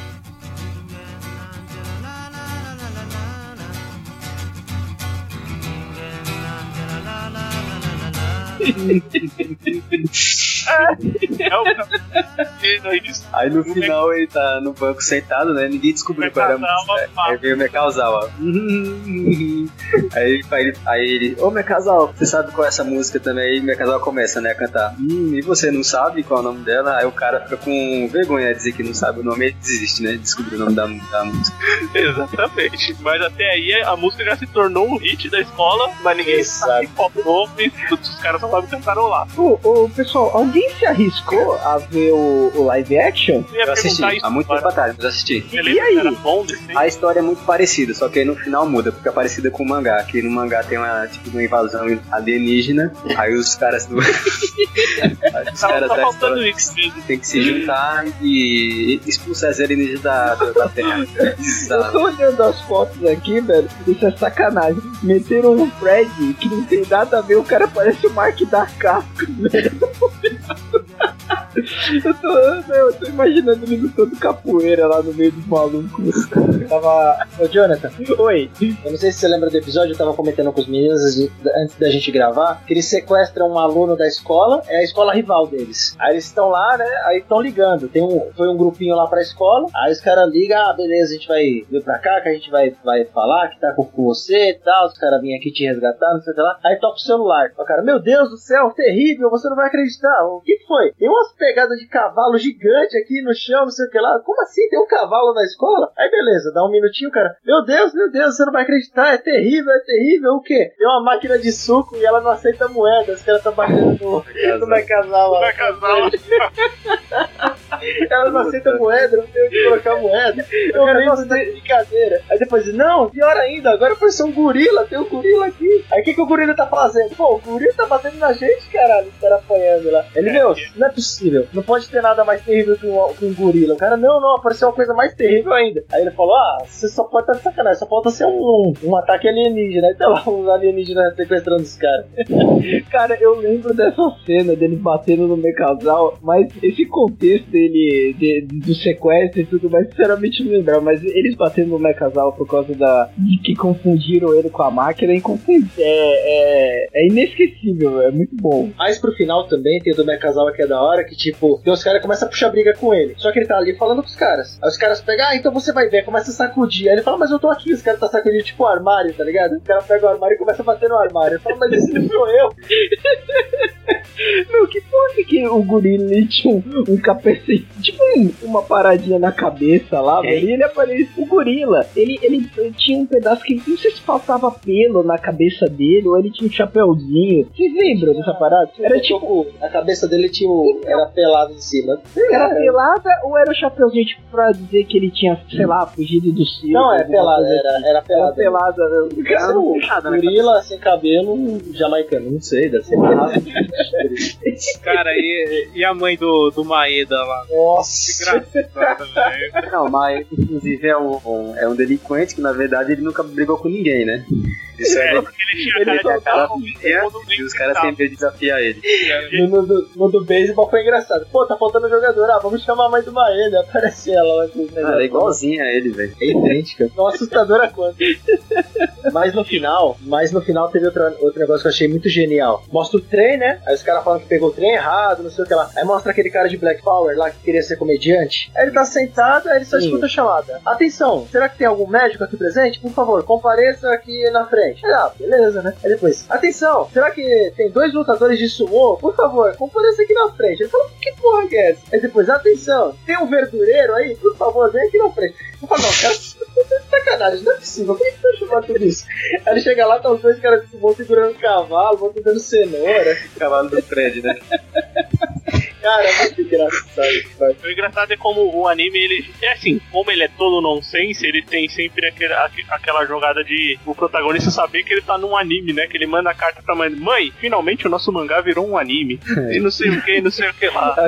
Speaker 5: Aí no final ele tá no banco sentado, né? Ninguém descobriu qual era a música. Aí veio o Mekazawa. Aí ele, ô Mekazawa, você sabe qual é essa música também? Aí o Mekazawa começa, né, a cantar. E você não sabe qual é o nome dela? Aí o cara fica com vergonha de dizer que não sabe o nome e desiste, né? Descobrir o nome da música.
Speaker 1: Exatamente. Mas até aí a música já se tornou um hit da escola, mas ninguém sabe qual nome, os caras só sabem cantarolar.
Speaker 4: Pessoal, alguém se arriscou a ver o live action?
Speaker 5: Eu assisti, há muito tempo atrás, mas assisti.
Speaker 4: E aí?
Speaker 1: Era bom, assim?
Speaker 5: A história é muito parecida, só que aí no final muda, porque é parecida com o mangá, que no mangá tem uma invasão alienígena, aí os caras do... os caras da história tem que se juntar e expulsar as alienígenas da Terra.
Speaker 4: Eu tô olhando as fotos aqui, velho, isso é sacanagem. Meteram um Fred que não tem nada a ver, o cara parece o Mark da Casca, velho. Eu tô imaginando ele lutando capoeira lá no meio dos malucos.
Speaker 2: Ô Jonathan,
Speaker 4: Oi.
Speaker 2: eu não sei se você lembra do episódio, eu tava comentando com os meninos antes da gente gravar, que eles sequestram um aluno da escola, é a escola rival deles. Aí eles estão lá, né, aí estão ligando, foi um grupinho lá pra escola, aí os caras ligam, beleza, a gente vai vir pra cá, que a gente vai falar que tá com você e tal, os caras vêm aqui te resgatar, não sei o que lá. Aí toca o celular, o cara, meu Deus do céu, terrível, você não vai acreditar. O que foi? Tem umas pegadas de cavalo gigante aqui no chão, não sei o que lá. Como assim? Tem um cavalo na escola? Aí beleza, dá um minutinho, cara. Meu Deus, você não vai acreditar, é terrível. O quê? Tem uma máquina de suco e ela não aceita moeda. Os caras estão batendo no Mekazawa. Ela não aceita moeda, não tem onde colocar moeda. Eu quero nossa, tá de brincadeira. Aí depois, não, pior ainda, agora foi ser um gorila, tem um gorila aqui. Aí o que o gorila tá fazendo? Pô, o gorila tá batendo na gente, caralho, os caras apanhando lá. Ele, não é possível, não pode ter nada mais terrível que um gorila. O cara, não, apareceu uma coisa mais terrível ainda. Aí ele falou, você só pode estar de sacanagem, só falta ser um ataque alienígena. Aí tá lá os alienígenas sequestrando os caras.
Speaker 4: Cara, eu lembro dessa cena dele batendo no Mekazawa, mas esse contexto dele, do sequestro e tudo mais, sinceramente não lembro, mas eles batendo no Mekazawa por causa de que confundiram ele com a máquina, é inesquecível, é muito bom.
Speaker 2: Mas pro final também tem o do Mekazawa que é da hora, que tipo, tem os caras que começam a puxar briga com ele, só que ele tá ali falando com os caras. Aí os caras pegam, então você vai ver, começa a sacudir. Aí ele fala, mas eu tô aqui, os caras tá sacudindo tipo o armário, tá ligado? Os caras pegam o armário e começam a bater no armário. Ele fala, mas esse não sou eu.
Speaker 4: Meu, que porra que o gorila ele tinha um capacete, tipo uma paradinha na cabeça lá, velho. E ele apareceu. O gorila, ele tinha um pedaço que não sei se faltava pelo na cabeça dele, ou ele tinha um chapéuzinho. Vocês lembram dessa parada? Era tipo.
Speaker 2: A cabeça dele tinha era pelada em cima.
Speaker 4: Era pelada ou era o chapéuzinho, tipo, pra dizer que ele tinha, sei lá, fugido do circo?
Speaker 2: Não, é pelada, era pelada.
Speaker 4: Era pelada, né?
Speaker 2: Gorila sem cabelo jamaicano, não sei, deve ser uma raça.
Speaker 3: Cara, e a mãe do Maeda lá?
Speaker 2: Nossa!
Speaker 3: Que engraçado, velho.
Speaker 5: Não, mas inclusive é um delinquente que na verdade ele nunca brigou com ninguém, né? Isso é
Speaker 1: porque ele tinha
Speaker 5: cara e os caras sempre medo de desafiar ele.
Speaker 2: No do beisebol foi engraçado. Pô, tá faltando jogador. Vamos chamar a mãe do Maeda. Aparece ela lá com os negócios.
Speaker 5: Ela é igualzinha a ele, velho.
Speaker 2: É idêntica. Não, assustadora quanto. Mas no final teve outro negócio que eu achei muito genial. Mostra o trem, né? Aí os caras falam que pegou o trem errado, não sei o que lá. Aí mostra aquele cara de Black Power lá que queria ser comediante. Aí ele tá sentado, aí ele só escuta a chamada. Atenção, será que tem algum médico aqui presente? Por favor, compareça aqui na frente. Beleza, né? Aí depois, atenção, será que tem 2 lutadores de sumô? Por favor, compareça aqui na frente. Ele fala, que porra que é essa? Aí depois, atenção, tem um verdureiro aí? Por favor, vem aqui na frente. Eu falo, não, cara, sacanagem, não é possível. Por que tá chamando tudo isso? Aí ele chega lá, tá os 2 caras de sumô segurando um cavalo, vão dando cenoura.
Speaker 5: Cavalo do Fred, né?
Speaker 2: Cara, é muito engraçado.
Speaker 1: O engraçado é como o anime, ele é assim, como ele é todo nonsense, ele tem sempre aquela jogada de o protagonista saber que ele tá num anime, né? Que ele manda a carta pra mãe, finalmente o nosso mangá virou um anime. E não sei o que, não sei o que lá.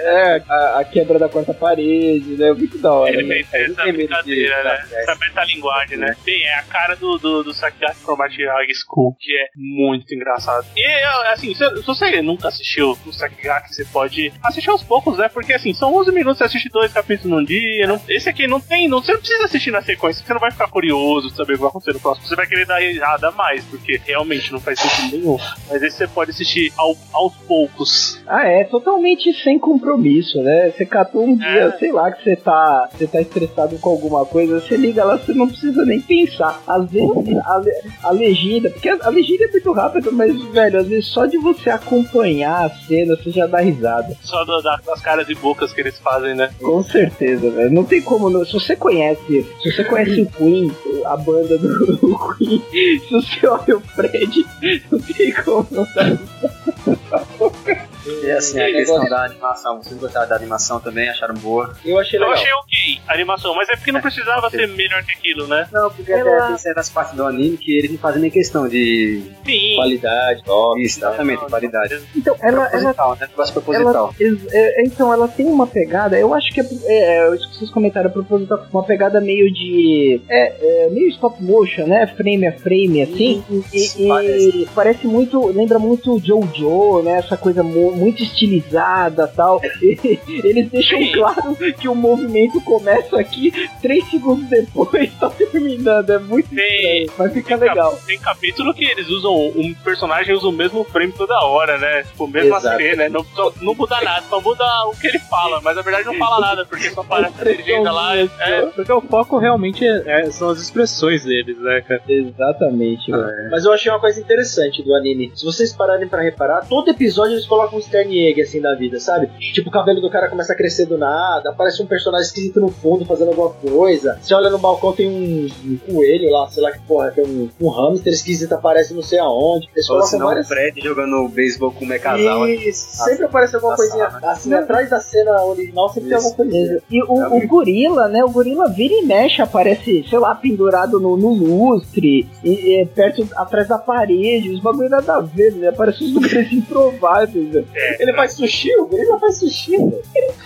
Speaker 4: A quebra da quarta parede, né? Muito da hora.
Speaker 1: Ele fez essa brincadeira, né? Essa metalinguagem, né? Bem, é a cara do Sakigaki Chromatic High School, que é muito engraçado. E, assim, se você nunca assistiu o Sakigaki, você pode assistir aos poucos, né? Porque, assim, são 11 minutos, você assiste 2 capítulos num dia. Esse aqui você não precisa assistir na sequência, você não vai ficar curioso de saber o que vai acontecer no próximo. Você vai querer dar risada a mais, porque realmente não faz sentido nenhum. Mas esse você pode assistir aos poucos.
Speaker 4: É totalmente sem compromisso, né? Você catou um dia, sei lá, que você tá estressado com alguma coisa, você liga lá, você não precisa nem pensar. Às vezes a legenda, porque a legenda é muito rápida, mas, velho, às vezes só de você acompanhar a cena, você já dá risada.
Speaker 1: Só das caras e bocas que eles fazem, né?
Speaker 4: Com certeza, velho. Não tem como. Se você conhece o Queen, a banda do Queen, se você olha o Fred, não tem como não dar.
Speaker 5: E assim, a questão da animação, vocês gostaram da animação também? Acharam boa?
Speaker 2: Eu achei legal.
Speaker 1: Eu achei ok a animação, mas é porque não precisava ser melhor que aquilo, né?
Speaker 5: Não, porque até tem certas partes do anime que eles não fazem nem questão de
Speaker 2: qualidade,
Speaker 5: isso, exatamente, qualidade.
Speaker 4: Então,
Speaker 5: proposital, né? Negócio proposital.
Speaker 4: Então, ela tem uma pegada, eu acho que isso que vocês comentaram, proposital, uma pegada meio de meio stop motion, né? Frame a frame, assim. E parece muito, lembra muito Jojo, né? Essa coisa muito estilizada e tal. Eles deixam claro que o movimento começa aqui, 3 segundos depois tá terminando. É muito estranho, mas fica legal.
Speaker 1: Tem capítulo que eles usam, um personagem usa o mesmo frame toda hora, né? Tipo, mesmo assim, né? Não muda nada, só muda o que ele fala, mas na verdade não fala nada, porque só aparece a legenda lá.
Speaker 3: Porque o foco realmente são as expressões deles, né, cara?
Speaker 4: Exatamente.
Speaker 2: Mas eu achei uma coisa interessante do anime. Se vocês pararem pra reparar, todo episódio eles colocam um easter egg assim da vida, sabe? Tipo, o cabelo do cara começa a crescer do nada, aparece um personagem esquisito no fundo fazendo alguma coisa. Você olha no balcão, tem um coelho lá, sei lá que porra, tem um hamster esquisito, aparece não sei aonde. Eles colocam várias...
Speaker 5: o Fred jogando beisebol com o Mekazal.
Speaker 2: Isso, sempre aparece alguma coisinha assim, atrás da cena original sempre tem alguma coisinha.
Speaker 4: E o gorila, né? O gorila vira e mexe, aparece, sei lá, pendurado no lustre, perto, atrás da parede, os bagulho nada a ver, né? Aparece uns lugares improváveis, né?
Speaker 2: Ele faz sushi, o gorila faz sushi, velho.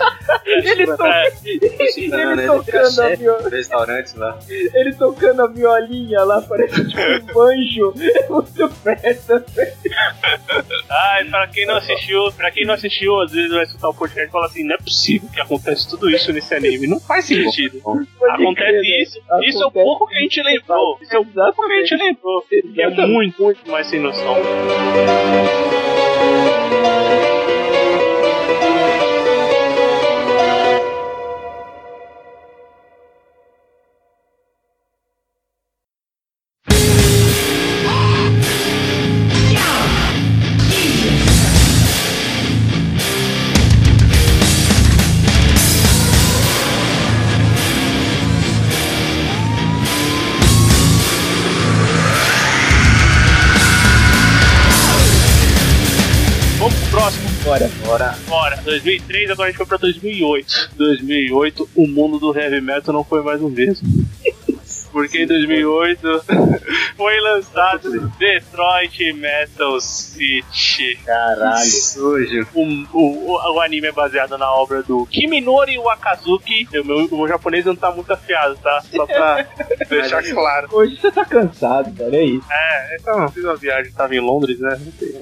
Speaker 4: Ele tocando a violinha lá, parece tipo um banjo. É muito festa.
Speaker 1: Ai, pra quem não assistiu, às vezes vai escutar o podcast e fala assim, não é possível que acontece tudo isso nesse anime. Não faz sentido. Acontece isso. Isso é o pouco que a gente lembrou. Isso é o pouco que a gente lembrou. É muito, muito mais sem noção.
Speaker 4: Bora.
Speaker 1: Bora, 2003, agora a gente foi pra 2008. 2008, o mundo do heavy metal não foi mais o mesmo. Porque em 2008 foi lançado Detroit Metal City.
Speaker 2: Caralho.
Speaker 5: Sujo.
Speaker 1: O anime é baseado na obra do Kiminori Wakazuki. O meu japonês não tá muito afiado, tá? Só pra deixar claro.
Speaker 4: Hoje você tá cansado, cara, é isso.
Speaker 1: Então, fiz uma viagem, tava em Londres, né?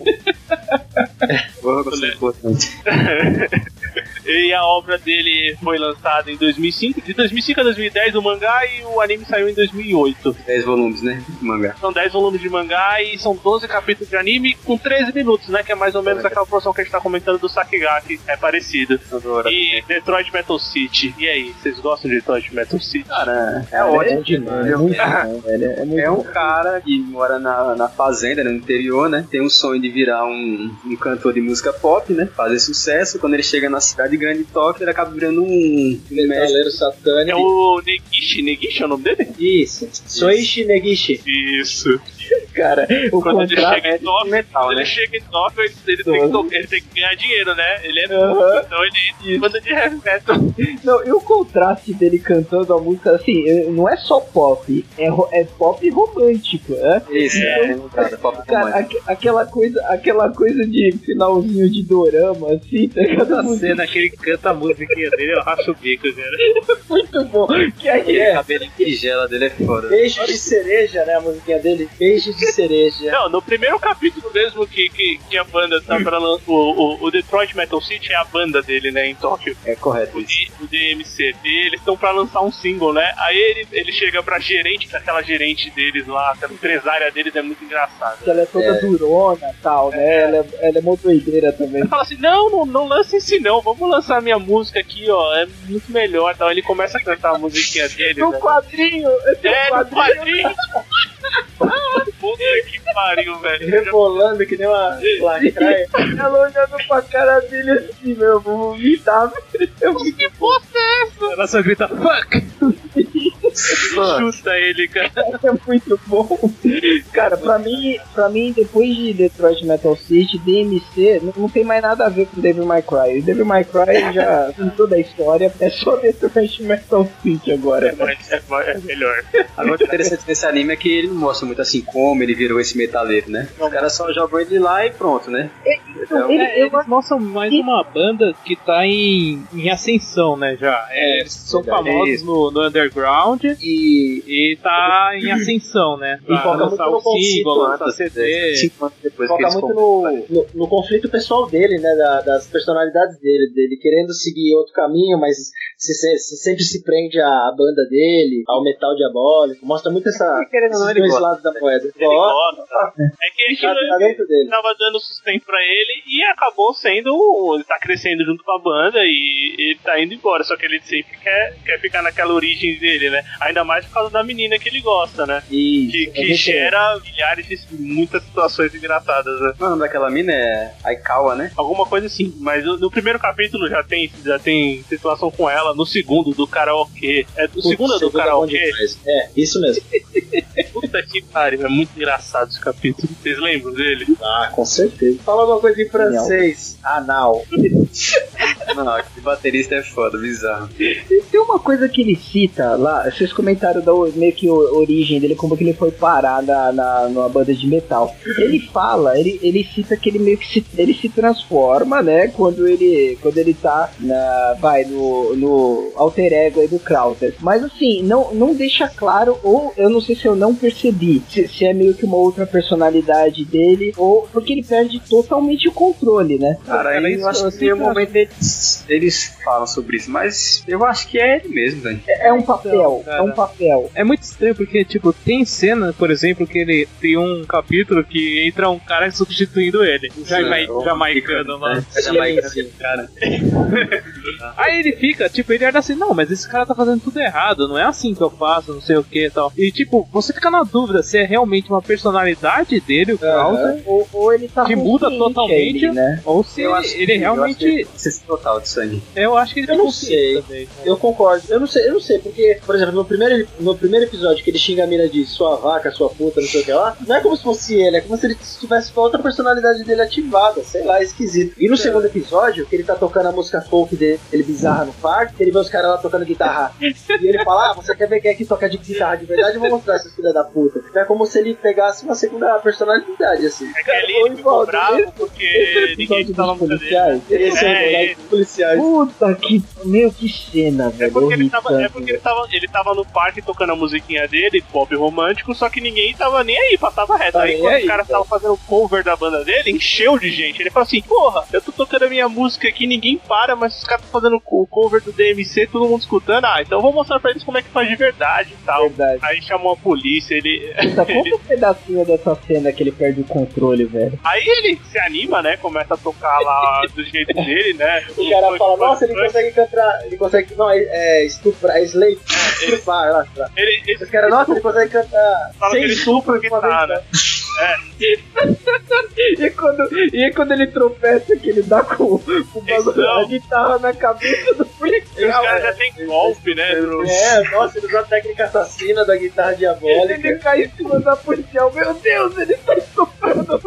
Speaker 5: Importante.
Speaker 1: E a obra dele foi lançada em 2005. De 2005 a 2010 o mangá, e o anime saiu em 2008.
Speaker 5: 10 volumes, né? Mangá.
Speaker 1: São 10 volumes de mangá e são 12 capítulos de anime com 13 minutos, né? Que é mais ou menos aquela porção que a gente tá comentando do Sakigaki. É parecido. E Detroit Metal City. E aí, vocês gostam de Detroit Metal City?
Speaker 5: Cara, é ótimo demais.
Speaker 4: É muito bom, velho.
Speaker 5: É um cara que mora na fazenda, no interior, né? Tem um sonho de virar um cantor de música pop, né? Fazer sucesso. Quando ele chega na cidade grande de Tóquio, ele acaba virando um
Speaker 2: Metaleiro satânico.
Speaker 1: É o Negishi. Negishi é o nome dele?
Speaker 2: Isso. Soichi Negishi.
Speaker 1: Isso.
Speaker 4: Cara, o
Speaker 1: Quando ele
Speaker 4: contrato...
Speaker 1: chega em Tóquio,
Speaker 5: metal,
Speaker 1: ele
Speaker 5: né?
Speaker 1: chega em Tóquio, ele tem que ganhar dinheiro, né? Ele é então ele manda de heavy metal.
Speaker 4: Não, e o contraste dele cantando a música, assim, não é só pop, é pop romântico, né?
Speaker 5: Isso, cara, pop
Speaker 4: Cara,
Speaker 5: romântico.
Speaker 4: aquela coisa de finalzinho de dorama, assim, tá ligado?
Speaker 3: A cena que ele canta a musiquinha dele, eu racho o bico, cara.
Speaker 4: Muito bom. Que aí
Speaker 5: O cabelo em tigela dele é foda.
Speaker 2: Beijo de cereja, né? A musiquinha dele. Beijo de cereja.
Speaker 1: Não, no primeiro capítulo mesmo que a banda tá pra lançar. O Detroit Metal City é a banda dele, né? Em Tóquio.
Speaker 5: É correto.
Speaker 1: O DMC. E eles estão pra lançar um single, né? Aí ele chega pra gerente, que aquela gerente deles lá, aquela empresária deles é muito engraçada.
Speaker 4: ela é toda durona e tal, né? Ela é mó doideira também.
Speaker 1: Ele fala assim, não lança esse não, vamos lançar minha música aqui, ó, é muito melhor. Então ele começa a cantar a musiquinha dele.
Speaker 4: No
Speaker 1: né?
Speaker 4: quadrinho!
Speaker 1: No quadrinho! Puta que pariu, velho.
Speaker 2: Rebolando que nem uma lacraia.
Speaker 4: Ela olhando pra cara dele assim, meu, eu vou vomitar.
Speaker 1: Que bosta é essa?
Speaker 3: Ela só grita fuck!
Speaker 1: Chuta ele, cara.
Speaker 4: É muito bom. Cara, pra mim, depois de Detroit Metal City, DMC não tem mais nada a ver com Devil May Cry. O Devil May Cry já com toda a história, é só Detroit Metal City agora.
Speaker 1: É melhor.
Speaker 5: Agora, o interessante desse anime é que ele não mostra muito assim como ele virou esse metaleiro, né? Os caras só jogam ele lá e pronto, né?
Speaker 4: Então,
Speaker 3: Eles mostram mais uma banda que tá em ascensão, né, já. Eles são famosos no underground e tá em ascensão, né.
Speaker 2: E foca
Speaker 3: lançar
Speaker 2: muito
Speaker 3: o
Speaker 2: no
Speaker 3: single,
Speaker 2: conceito,
Speaker 3: lançar CD.
Speaker 5: 5 anos depois que
Speaker 2: Foca
Speaker 5: eles
Speaker 2: muito no conflito pessoal dele, né? Das personalidades dele querendo seguir outro caminho, mas sempre se prende à banda dele, ao metal diabólico. Mostra muito esses dois lados da moeda.
Speaker 1: Ele gosta. É que aquilo
Speaker 2: Tá dentro dele.
Speaker 1: tava dando sustento pra ele e acabou sendo. Ele tá crescendo junto com a banda e ele tá indo embora. Só que ele sempre quer ficar naquela origem dele, né? Ainda mais por causa da menina que ele gosta, né? Que gera milhares de muitas situações engraçadas, né?
Speaker 5: O nome daquela mina é Aikawa, né?
Speaker 1: Alguma coisa assim. Mas no primeiro capítulo já tem situação com ela. No segundo, do karaokê. O segundo é do karaokê?
Speaker 2: É, isso mesmo.
Speaker 1: Puta que pariu, é muito engraçado esse capítulo. Vocês lembram dele?
Speaker 2: Ah, com certeza. Fala alguma coisa em francês. Anal.
Speaker 5: Não, aquele baterista é foda, bizarro.
Speaker 4: E tem uma coisa que ele cita lá, vocês comentaram meio que a origem dele, como que ele foi parar numa banda de metal. Ele fala, ele cita que ele meio que ele se transforma, né, quando ele tá no alter ego aí do Krauser. Mas assim, não deixa claro, ou eu não sei se eu não percebi, se é meio que uma outra personalidade dele, ou porque ele perde totalmente o controle, né?
Speaker 5: Cara, eu acho que tem um momento eles falam sobre isso, mas eu acho que é ele mesmo, velho.
Speaker 4: É um papel,
Speaker 3: Então,
Speaker 4: é um papel.
Speaker 3: É muito estranho porque, tipo, tem cena, por exemplo, que ele tem um capítulo que entra um cara substituindo ele. Jamaicano lá.
Speaker 5: É jamaicano, cara.
Speaker 3: Aí ele fica, tipo, ele era assim, não, mas esse cara tá fazendo tudo errado, não é assim que eu faço, não sei o que e tal. E tipo, você fica na dúvida se é realmente uma personalidade dele, o Krauser,
Speaker 4: ou ele tá
Speaker 3: que muda
Speaker 4: consciente
Speaker 3: totalmente,
Speaker 4: aí, né?
Speaker 3: ou se ele realmente...
Speaker 5: Esse total de sangue.
Speaker 3: Eu acho que ele
Speaker 2: Eu não sei.
Speaker 3: também.
Speaker 2: Eu concordo. Eu não sei, porque, por exemplo, no primeiro episódio que ele xinga a mina de sua vaca, sua puta, não sei o que lá, não é como se fosse ele, é como se ele tivesse com a outra personalidade dele ativada, sei lá, é esquisito. E no segundo episódio, que ele tá tocando a música folk dele, ele bizarra no parque, ele vê os caras lá tocando guitarra, e ele fala, você quer ver quem é que toca de guitarra de verdade? Eu vou mostrar esses filha da puta. É como se ele pegasse uma segunda personalidade, assim.
Speaker 1: É que ele ficou bravo porque ninguém tava na música dele.
Speaker 2: Esse é o policiais.
Speaker 4: Puta que... Meu, que cena, velho.
Speaker 1: É porque ele tava no parque tocando a musiquinha dele, pop romântico, só que ninguém tava nem aí, passava reto. Aí quando o cara tava fazendo o cover da banda dele, encheu de gente. Ele falou assim, porra, eu tô tocando a minha música aqui, ninguém para, mas os caras estão fazendo o cover do DMC, todo mundo escutando. Ah, então eu vou mostrar pra eles como é que faz de verdade e tal.
Speaker 4: Verdade.
Speaker 1: Aí chamou a polícia, ele...
Speaker 4: Puta, conta um pedacinho dessa cena que ele perde o controle, velho.
Speaker 1: Aí ele se anima, né, começa a tocar lá do jeito dele, né.
Speaker 2: O cara fala, nossa, ele consegue cantar, ele consegue, não, estuprar, estrupar, lá. Os caras, nossa, ele consegue cantar sem estupro de uma vez,
Speaker 1: né?
Speaker 4: E quando ele tropeça, que ele dá com a guitarra na cabeça do policial.
Speaker 1: E os caras já tem golpe, né?
Speaker 2: Nossa, ele usou a técnica assassina da guitarra diabólica.
Speaker 4: Ele cai em cima da policial, meu Deus, ele tá estuprando.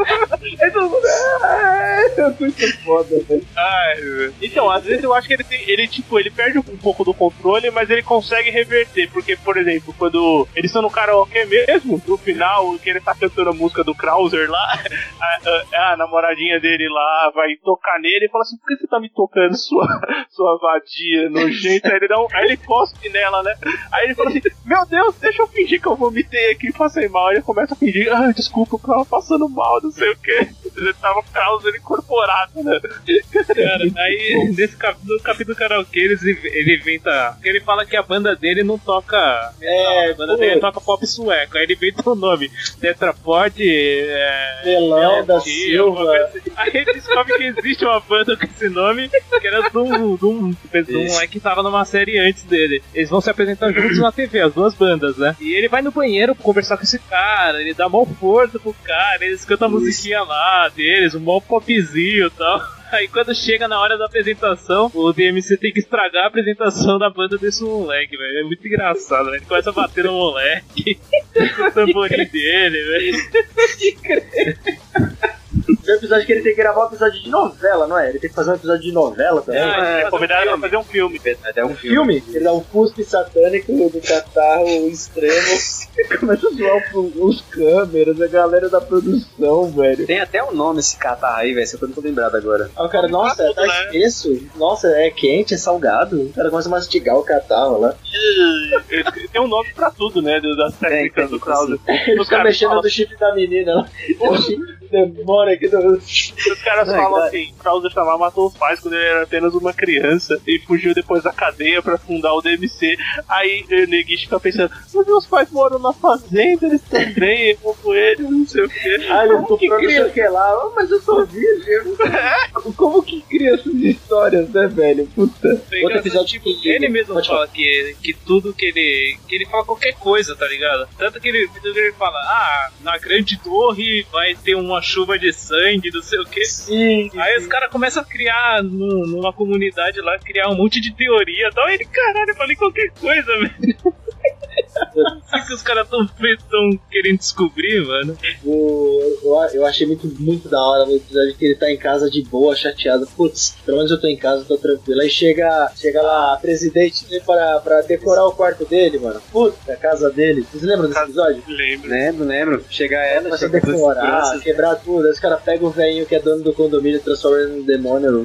Speaker 4: É muito foda, velho.
Speaker 1: Então, às vezes eu acho que ele perde um pouco do controle, mas ele consegue reverter, porque, por exemplo, quando eles estão no karaokê mesmo, no final, que ele tá cantando a música do Krauser lá, a namoradinha dele lá vai tocar nele e fala assim, por que você tá me tocando, sua vadia nojenta? Aí ele cospe nela, né? Aí ele fala assim, meu Deus, deixa eu fingir que eu vomitei aqui e passei mal. Aí ele começa a fingir, desculpa, eu tava passando mal, não sei o que. Ele tava com o Krauser incorporado, né?
Speaker 3: Cara, aí no capítulo do karaokê ele inventa, porque ele fala que a banda dele não toca, a banda dele toca pop sueco, aí ele inventa o nome Tetrapod,
Speaker 2: Melão da Silva.
Speaker 3: Aí ele descobre que existe uma banda com esse nome, que era de um que tava numa série antes dele. Eles vão se apresentar juntos na TV, as duas bandas, né? E ele vai no banheiro conversar com esse cara, ele dá mó força pro cara, eles cantam a musiquinha lá deles, um mó popzinho e tal. Aí quando chega na hora da apresentação, o DMC tem que estragar a apresentação da banda desse moleque, velho. É muito engraçado, velho. Ele começa a bater no moleque, o tamborim dele, velho.
Speaker 2: Tem um episódio que ele tem que gravar um episódio de novela, não é? Ele tem que fazer um episódio de novela também.
Speaker 1: É convidado a fazer um filme.
Speaker 5: É um
Speaker 2: filme? Ele dá um cuspe satânico do catarro extremo.
Speaker 4: Começa a zoar os câmeras, a galera da produção, velho.
Speaker 5: Tem até um nome esse catarro aí, velho, se eu não tô lembrado agora.
Speaker 2: Aí o cara, nossa, tá espesso. Nossa, é quente, é salgado. O cara começa a mastigar o catarro lá.
Speaker 1: Tem um nome pra tudo, né? Das técnicas do Krauser.
Speaker 2: Ele fica mexendo no chifre da menina lá. O chifre demora aqui do...
Speaker 1: Os caras falam assim, Krauser matou os pais quando ele era apenas uma criança e fugiu depois da cadeia pra fundar o DMC. Aí o Negishi fica pensando, mas meus pais moram na fazenda, eles também, eu vou com eles, não sei o quê.
Speaker 2: Ele estuprou não sei o que lá, mas eu sou virgem.
Speaker 4: Como que cria essas histórias, né, velho? Puta.
Speaker 3: Outro episódio, tipo, ele mesmo fala que tudo que ele fala qualquer coisa, tá ligado? Tanto que ele fala, na grande torre vai ter uma chuva de sangue, não sei o que.
Speaker 2: Sim.
Speaker 3: Aí os caras começam a criar numa comunidade lá, criar um monte de teoria e tal. Ele, caralho, eu falei qualquer coisa, velho. O que os caras tão querendo descobrir, mano?
Speaker 2: Eu achei muito da hora no episódio que ele tá em casa de boa, chateado. Putz, pelo menos eu tô em casa, tô tranquilo. Aí chega lá a presidente pra decorar o quarto dele, mano. Putz, a casa dele. Vocês lembram desse episódio?
Speaker 5: Lembro. Chega ela,
Speaker 2: começa a decorar, quebrar tudo. Aí os caras pegam o velhinho que é dono do condomínio e transformam ele num demônio.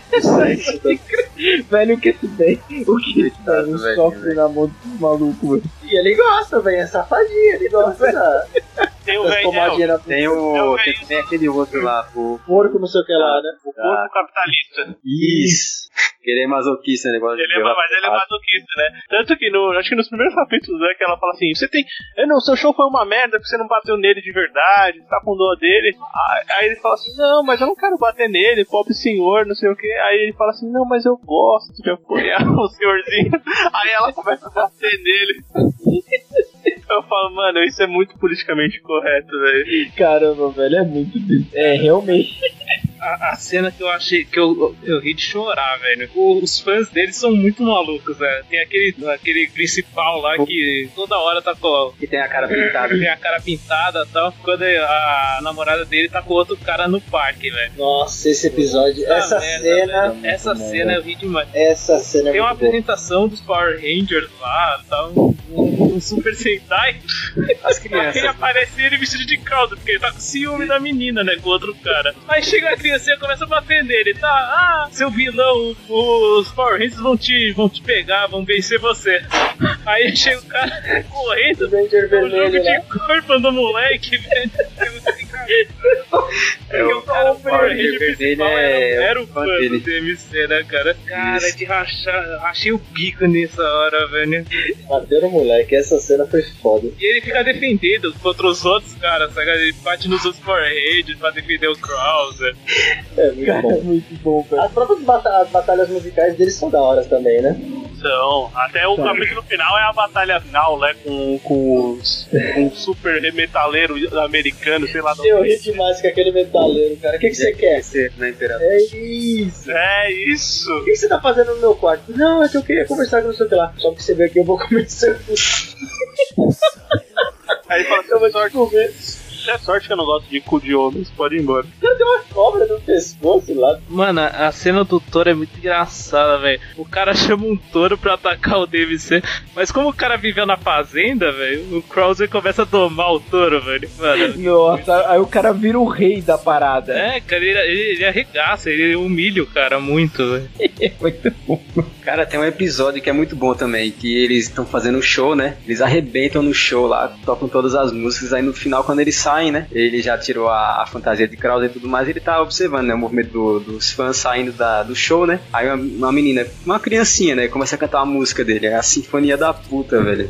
Speaker 4: Velho que se bem. O que ele sofre na mão do maluco, velho.
Speaker 2: E ele gosta, velho, é safadinho, ele gosta da...
Speaker 1: Tem o velho,
Speaker 5: tem aquele outro lá, o
Speaker 2: porco não sei o que lá, né?
Speaker 1: O porco capitalista.
Speaker 5: Isso. Ele é masoquista, negócio
Speaker 1: mas ele é masoquista, né? Tanto que acho que nos primeiros capítulos, né, que ela fala assim, seu show foi uma merda porque você não bateu nele de verdade, você tá com dó dele. Aí ele fala assim, não, mas eu não quero bater nele, pobre senhor, não sei o que. Aí ele fala assim, não, mas eu gosto de apoiar o senhorzinho. Aí ela começa a bater nele. falo, mano, isso é muito politicamente correto, velho.
Speaker 4: Caramba, velho, é muito... É, realmente...
Speaker 3: A cena que eu achei que eu ri de chorar, velho. Os fãs deles são muito malucos, velho. Tem aquele principal lá que toda hora tá com...
Speaker 5: Que tem a cara pintada.
Speaker 3: Tem a cara pintada e tal. Quando a namorada dele tá com outro cara no parque, velho.
Speaker 2: Nossa, esse episódio, essa cena...
Speaker 3: Essa cena eu ri demais.
Speaker 2: Essa cena
Speaker 3: tem
Speaker 2: é
Speaker 3: uma
Speaker 2: muito boa.
Speaker 3: apresentação dos Power Rangers lá, tá um Super Sentai.
Speaker 5: As crianças.
Speaker 3: Aí aparece ele vestido de caldo, porque ele tá com ciúme da menina, né, com outro cara. Aí chega a criança e começa a bater nele, tá? Seu vilão, os Power Rangers vão te pegar, vão vencer você. Aí chega o cara correndo,
Speaker 2: Ranger
Speaker 3: o jogo
Speaker 2: vermelho, né?
Speaker 3: de corpo do moleque, velho. O
Speaker 5: Power Ranger vermelho
Speaker 3: era o
Speaker 5: fã
Speaker 3: fã
Speaker 5: dele.
Speaker 3: do DMC, né, cara? Cara, de rachar, rachei o bico nessa hora, velho.
Speaker 2: Bateu no moleque, essa cena foi foda.
Speaker 3: E ele fica defendendo contra os outros caras, sabe? Ele bate nos outros Power Rangers pra defender o Krauser.
Speaker 2: É muito
Speaker 4: Cara, é
Speaker 2: bom.
Speaker 4: muito bom, velho.
Speaker 2: As próprias batalhas musicais deles são da hora também, né?
Speaker 1: Então, até o capítulo final é a batalha final, né? Com um super metaleiro americano, sei lá.
Speaker 2: Eu ri demais com aquele metaleiro, cara. O que você quer?
Speaker 5: Você, né, Imperador?
Speaker 2: É isso.
Speaker 1: É isso.
Speaker 2: O que você tá fazendo no meu quarto? Não, é que eu queria conversar com não sei o que lá. Só que você vê que eu vou começar com
Speaker 1: Aí ele fala assim,
Speaker 2: eu vou te comer.
Speaker 1: é sorte que eu não gosto de cu de homens, pode ir embora.
Speaker 2: Cara, tem uma cobra no pescoço lá.
Speaker 3: Mano, a cena do touro é muito engraçada, velho. O cara chama um touro pra atacar o DMC, mas como o cara viveu na fazenda, velho, o Krauser começa a domar o touro, velho. Mano,
Speaker 4: Nossa, aí o cara vira o rei da parada.
Speaker 3: é, cara, ele arregaça, ele humilha o cara muito, velho.
Speaker 4: Muito bom.
Speaker 5: Cara, tem um episódio que é muito bom também, que eles estão fazendo um show, né? Eles arrebentam no show lá, tocam todas as músicas, aí no final, quando eles saem, né? Ele já tirou a fantasia de Krauser e tudo mais, ele tá observando, né? O movimento dos fãs saindo do show, né? Aí uma menina, uma criancinha, né? Começa a cantar uma música dele, é a Sinfonia da Puta, velho.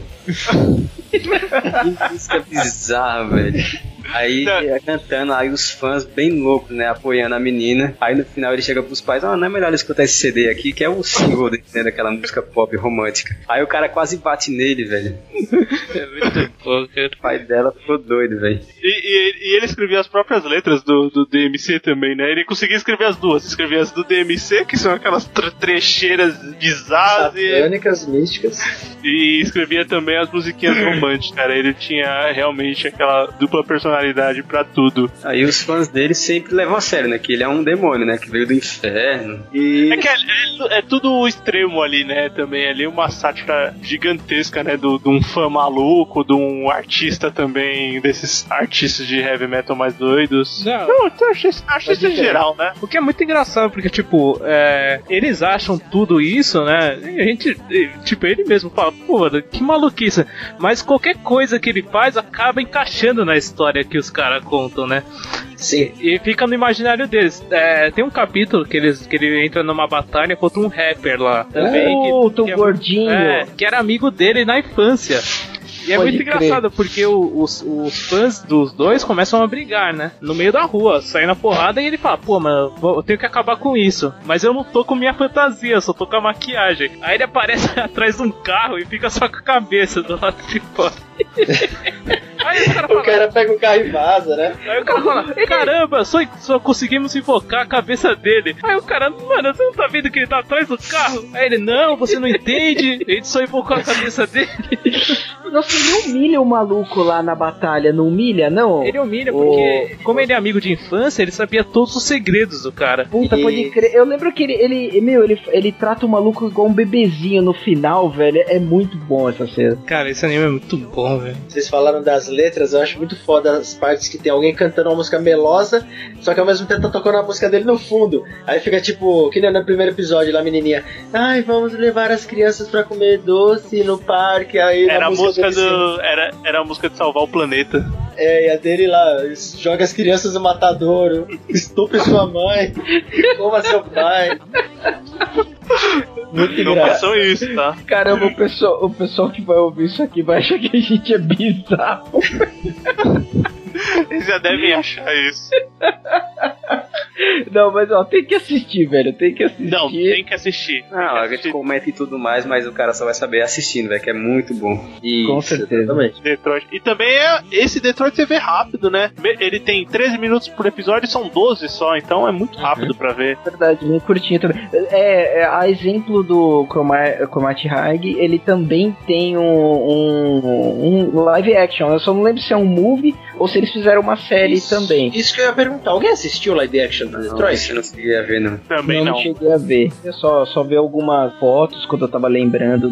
Speaker 5: Que música bizarra, velho. Aí cantando, aí os fãs bem loucos, né, apoiando a menina. Aí no final ele chega pros pais, não é melhor escutar esse CD aqui, que é o single dele, né, daquela música pop romântica. Aí o cara quase bate nele, velho.
Speaker 3: É muito bom, cara.
Speaker 5: O pai dela ficou doido, velho.
Speaker 1: E ele escrevia as próprias letras do DMC também, né? Ele conseguia escrever as duas. Escrevia as do DMC, que são aquelas trecheiras bizarras,
Speaker 2: Satânicas, místicas.
Speaker 1: e escrevia também as musiquinhas românticas, cara. Ele tinha realmente aquela dupla personalidade pra tudo.
Speaker 5: Aí os fãs dele sempre levam a sério, né, que ele é um demônio, né, que veio do inferno. E...
Speaker 1: É que é tudo extremo ali, né? Também ali uma sátira gigantesca, né? De um fã maluco, de um artista também, desses artistas de heavy metal mais doidos.
Speaker 3: Não,
Speaker 1: Artista em geral, né?
Speaker 3: o que é muito engraçado, porque, tipo, eles acham tudo isso, né? E a gente, tipo, ele mesmo fala, pô, mano, que maluquice. Mas qualquer coisa que ele faz acaba encaixando na história que os caras contam, né?
Speaker 2: Sim.
Speaker 3: E fica no imaginário deles. Tem um capítulo que ele entra numa batalha contra um rapper lá também.
Speaker 4: Tô gordinho.
Speaker 3: Que era amigo dele na infância. E é
Speaker 4: Pode
Speaker 3: muito
Speaker 4: crer.
Speaker 3: engraçado, porque os fãs dos dois começam a brigar, né? No meio da rua, saindo na porrada, e ele fala, pô, mano, eu tenho que acabar com isso. Mas eu não tô com minha fantasia, eu só tô com a maquiagem. Aí ele aparece atrás de um carro e fica só com a cabeça do lado de fora. Aí o cara fala,
Speaker 2: O cara pega o carro e vaza, né?
Speaker 3: Aí o cara fala, caramba, só conseguimos invocar a cabeça dele. Aí o cara, mano, você não tá vendo que ele tá atrás do carro? Aí ele, não, você não entende, a gente só invocou a cabeça dele.
Speaker 4: Nossa, ele humilha o maluco lá na batalha, não humilha, não?
Speaker 3: Ele humilha porque, como ele é amigo de infância, ele sabia todos os segredos do cara.
Speaker 4: Puta, pode crer. Eu lembro que ele trata o maluco igual um bebezinho no final, velho. É muito bom essa cena.
Speaker 3: Cara, esse anime é muito bom, velho.
Speaker 2: Vocês falaram das letras, eu acho muito foda as partes que tem alguém cantando uma música melosa, só que ao mesmo tempo tá tocando a música dele no fundo. Aí fica tipo, que nem no primeiro episódio lá, a menininha, ai, vamos levar as crianças pra comer doce no parque. Aí
Speaker 1: Era a música
Speaker 2: dele,
Speaker 1: era a música de salvar o planeta.
Speaker 2: e a dele lá, joga as crianças no matadouro, estupre sua mãe, coma seu pai. Muito
Speaker 1: Não
Speaker 2: engraçado.
Speaker 1: façam isso, tá?
Speaker 4: Caramba, o pessoal que vai ouvir isso aqui vai achar que a gente é bizarro.
Speaker 1: Eles já devem achar isso.
Speaker 4: Não, mas ó, tem que assistir, velho. Tem que assistir.
Speaker 1: Não, tem que assistir.
Speaker 5: Não, a gente comenta e tudo mais, mas o cara só vai saber assistindo, velho, que é muito bom.
Speaker 4: Com certeza.
Speaker 2: Exatamente.
Speaker 1: Detroit. E também esse Detroit você vê rápido, né? Ele tem 13 minutos por episódio e são 12 só, então é muito rápido pra ver.
Speaker 4: Verdade, bem curtinho também. A exemplo do Cromartie High, ele também tem um live action. Eu só não lembro se é um movie ou se eles fizeram uma série também.
Speaker 2: Isso que eu ia perguntar. Alguém assistiu o live action do Detroit?
Speaker 5: Eu não conseguia ver, não.
Speaker 1: Também não.
Speaker 4: Não cheguei a ver. Eu só vi algumas fotos quando eu tava lembrando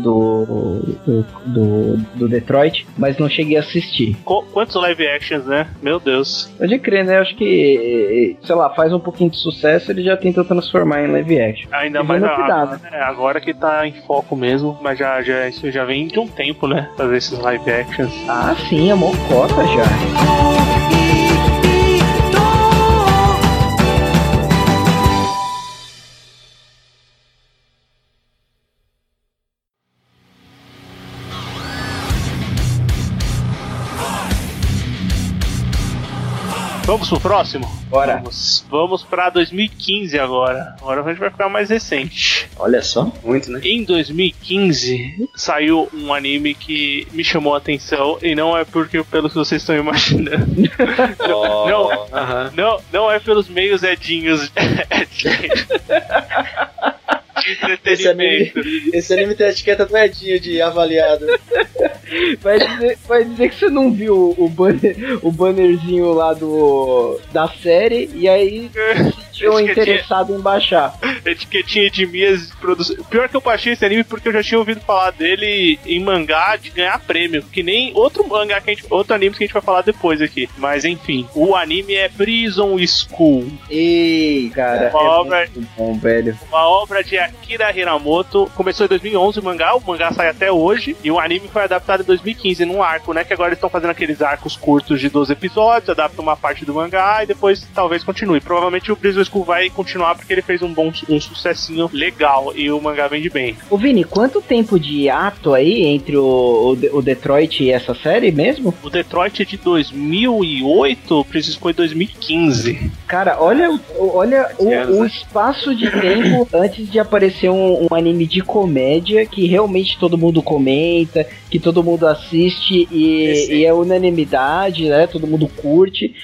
Speaker 4: do Detroit, mas não cheguei a assistir.
Speaker 1: Quantos live actions, né? Meu Deus.
Speaker 4: Pode crer, né? Acho que, sei lá, faz um pouquinho de sucesso, ele já tenta transformar em live action.
Speaker 1: Ainda mais agora que tá em foco mesmo, mas isso já vem de um tempo, né? Fazer esses live actions.
Speaker 4: Ah, sim, é mocota já.
Speaker 1: Vamos pro próximo?
Speaker 4: Bora.
Speaker 1: Vamos pra 2015 agora. Agora a gente vai ficar mais recente.
Speaker 2: Olha só.
Speaker 5: Muito, né?
Speaker 1: Em 2015 saiu um anime que me chamou a atenção e não é pelo que vocês estão imaginando. Não é pelos meios edinhos de entretenimento.
Speaker 2: Esse anime tem a etiqueta do Edinho de avaliado.
Speaker 4: Vai dizer que você não viu o bannerzinho lá da série e aí se sentiu interessado em baixar.
Speaker 1: Etiquetinha de minhas produções. Pior que eu baixei esse anime porque eu já tinha ouvido falar dele em mangá de ganhar prêmio, que nem outro mangá outro anime que a gente vai falar depois aqui. Mas enfim, o anime é Prison School.
Speaker 4: Ei, cara, muito bom, velho.
Speaker 1: Uma obra de Akira Hiramoto. Começou em 2011 o mangá sai até hoje e o anime foi adaptado em 2015 num arco, né? Que agora eles estão fazendo aqueles arcos curtos de 12 episódios, adaptam uma parte do mangá e depois talvez continue. Provavelmente o Prison School vai continuar porque ele fez um sucessinho legal e o mangá vende bem.
Speaker 4: Ô Vini, quanto tempo de ato aí entre o Detroit e essa série mesmo?
Speaker 1: O Detroit é de 2008, o Prison School é 2015.
Speaker 4: Cara, olha o espaço de tempo antes de aparecer um anime de comédia que realmente todo mundo comenta, que todo mundo assiste e é unanimidade, né? Todo mundo curte.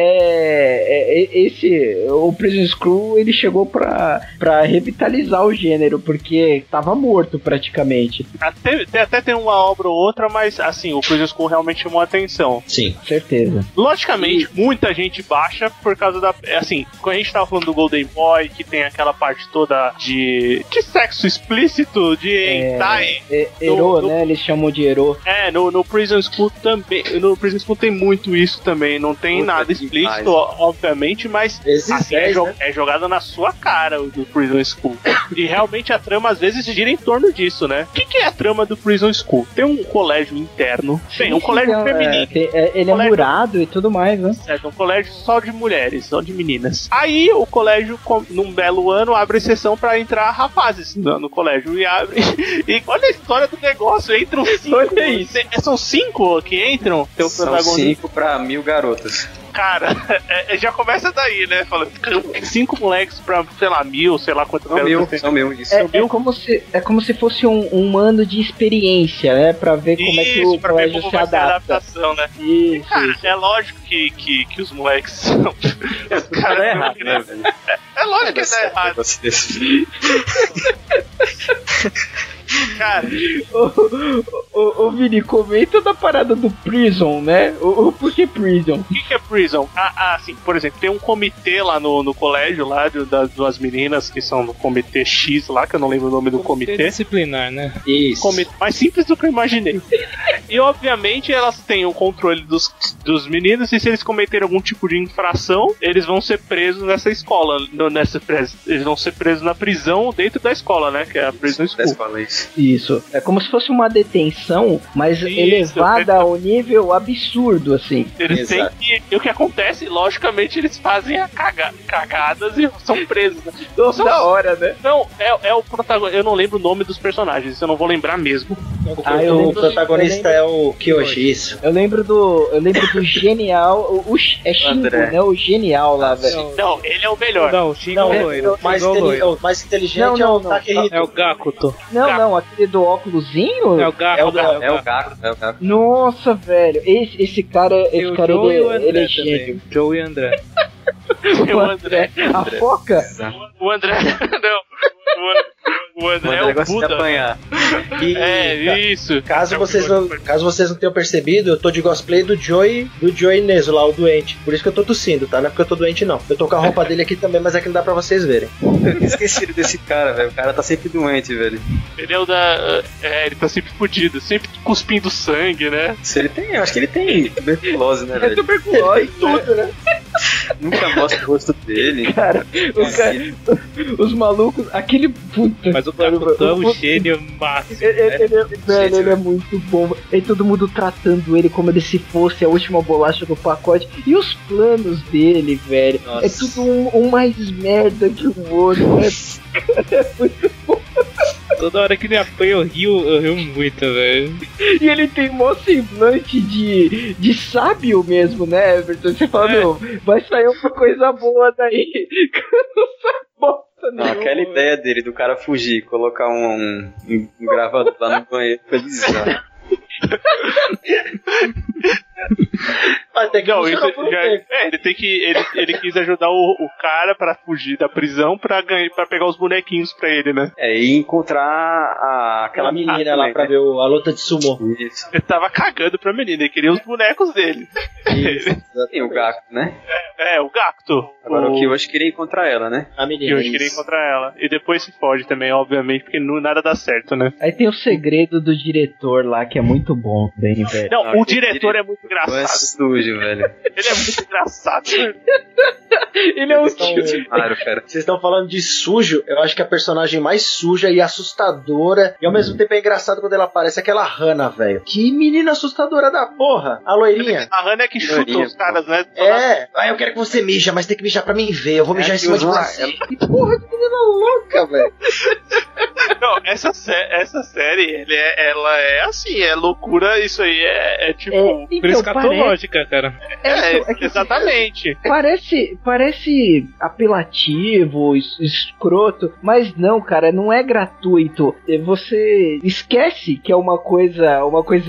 Speaker 4: O Prison School, ele chegou pra revitalizar o gênero, porque tava morto praticamente.
Speaker 1: Até tem uma obra ou outra, mas assim, o Prison School realmente chamou a atenção.
Speaker 2: Sim.
Speaker 4: Certeza.
Speaker 1: Logicamente, muita gente baixa por causa da... Assim, quando a gente tava falando do Golden Boy, que tem aquela parte toda de sexo explícito, de hentai...
Speaker 4: Ero, né? Eles chamam de Ero.
Speaker 1: No Prison School também. No Prison School tem muito isso também. Não tem nada explícito, obviamente, mas assim, é jogada na sua cara o do Prison School. E realmente a trama às vezes gira em torno disso, né? O que é a trama do Prison School? Tem um colégio interno, tem um colégio feminino.
Speaker 4: Ele é murado e tudo mais, né?
Speaker 1: É um colégio só de mulheres, só de meninas. Aí o colégio, num belo ano, abre sessão pra entrar rapazes no colégio e abre. E olha a história do negócio, entram 5. Olha isso. São 5 que entram?
Speaker 5: São 5 pra 1000 garotas.
Speaker 1: Cara, já começa daí, né? Falando 5 moleques pra, sei lá, 1000, sei lá quanto.
Speaker 5: São mil, isso.
Speaker 4: É como se fosse um ano de experiência, né? Pra ver como é que o colégio se adapta.
Speaker 1: A adaptação, né?
Speaker 4: Isso,
Speaker 1: cara,
Speaker 4: isso.
Speaker 1: É lógico que os moleques são... Os caras
Speaker 5: é errado, né, velho?
Speaker 1: É lógico que tá errado. Cara,
Speaker 4: ô Vini, comenta da parada do Prison, né? Por que Prison?
Speaker 1: O que é Prison? Assim, por exemplo, tem um comitê lá no colégio, lá das duas meninas que são do comitê X lá, que eu não lembro o nome do comitê.
Speaker 3: Disciplinar, né?
Speaker 1: Isso. Mais simples do que eu imaginei. E obviamente elas têm o controle dos meninos e se eles cometerem algum tipo de infração, eles vão ser presos nessa escola. Eles vão ser presos na prisão dentro da escola, né? Que é a Prison School.
Speaker 4: Isso. É como se fosse uma detenção, mas elevada ao nível absurdo, assim.
Speaker 1: Eles têm que... E o que acontece, logicamente, eles fazem a cagadas e são presos.
Speaker 4: Da hora, né?
Speaker 1: Não, é o protagonista. Eu não lembro o nome dos personagens, isso eu não vou lembrar mesmo.
Speaker 2: O protagonista é o Kyoshi, isso.
Speaker 4: Eu lembro do genial. É Shingo, né? O genial lá, velho.
Speaker 1: Não, ele é o melhor.
Speaker 3: Não, o Shingo é o loiro.
Speaker 2: O mais inteligente é o Takehito.
Speaker 3: É o Gakuto.
Speaker 4: Não, aquele do óculosinho?
Speaker 3: É o Gakuto.
Speaker 5: É o Gaku.
Speaker 4: Nossa, velho. Esse cara,
Speaker 3: E o Joe e o André
Speaker 4: ele é
Speaker 3: também.
Speaker 4: gênio.
Speaker 3: Joe e André.
Speaker 1: O André.
Speaker 4: A foca?
Speaker 1: O André. Não. O André é o
Speaker 5: gosta de
Speaker 1: Buda.
Speaker 5: apanhar.
Speaker 1: Isso.
Speaker 2: Caso vocês não tenham percebido, eu tô de cosplay do Joey Neso, lá, o doente. Por isso que eu tô tossindo, tá? Não é porque eu tô doente, não. Eu tô com a roupa dele aqui também, mas é que não dá pra vocês verem.
Speaker 5: Eu esqueci desse cara, velho. O cara tá sempre doente, velho.
Speaker 1: Ele é o da. Ele tá sempre fudido, sempre cuspindo sangue, né?
Speaker 5: Eu acho que ele tem tuberculose, né, velho?
Speaker 4: Tuberculose.
Speaker 2: Tudo, né?
Speaker 5: Nunca mostra o rosto dele.
Speaker 4: Cara, os malucos, aquele puta.
Speaker 3: Mas o Gakuto é um gênio máximo.
Speaker 4: Ele é muito bom. E todo mundo tratando ele como ele se fosse a última bolacha do pacote. E os planos dele, velho.
Speaker 5: Nossa.
Speaker 4: É tudo um mais merda que o outro. É muito bom.
Speaker 3: Toda hora que ele apanha eu rio muito, velho.
Speaker 4: E ele tem mó semblante de sábio mesmo, né, Everton? Você fala, meu, vai sair uma coisa boa daí. Não sai bosta
Speaker 5: Não,
Speaker 4: nenhuma.
Speaker 5: aquela ideia dele do cara fugir, colocar um gravador lá no banheiro pra bizarro.
Speaker 2: Até que
Speaker 1: Não,
Speaker 2: funcionou
Speaker 1: isso
Speaker 2: por um
Speaker 1: já,
Speaker 2: tempo.
Speaker 1: ele quis ajudar o cara pra fugir da prisão pra pegar os bonequinhos pra ele, né?
Speaker 5: E encontrar aquela
Speaker 2: Aquela menina lá
Speaker 5: também,
Speaker 2: pra
Speaker 5: né?
Speaker 2: ver a luta de sumô.
Speaker 5: Isso.
Speaker 1: Ele tava cagando pra menina, ele queria os bonecos dele.
Speaker 5: Tem o Gaku, né?
Speaker 1: O Gakuto.
Speaker 5: Agora o Kyoshi queria encontrar ela, né?
Speaker 2: A
Speaker 1: Que
Speaker 2: menina.
Speaker 1: hoje queria encontrar ela. E depois se fode também, obviamente, porque nada dá certo, né?
Speaker 4: Aí tem o segredo do diretor lá, que é muito bom, bem, velho.
Speaker 1: Não,
Speaker 5: Não,
Speaker 1: o diretor é muito
Speaker 5: É
Speaker 1: engraçado.
Speaker 5: sujo, velho.
Speaker 1: Ele é muito engraçado.
Speaker 4: Ele é um
Speaker 5: Claro, cara.
Speaker 2: Vocês estão falando de sujo, eu acho que a personagem mais suja e assustadora, e ao mesmo tempo é engraçado quando ela aparece, é aquela Hana, velho. Que menina assustadora da porra! A loirinha.
Speaker 1: A Hannah é que chuta
Speaker 5: Loirinha,
Speaker 1: os caras, né?
Speaker 2: Eu quero que você mija, mas tem que mijar pra mim ver. Eu vou mijar em cima de
Speaker 5: usa-
Speaker 2: você. Que porra de menina louca, velho.
Speaker 1: Não, essa série, ela é assim, é loucura, isso aí é tipo...
Speaker 3: Por escatológica, cara.
Speaker 1: Exatamente.
Speaker 4: Parece apelativo, escroto, mas não, cara, não é gratuito. Você esquece que é uma coisa,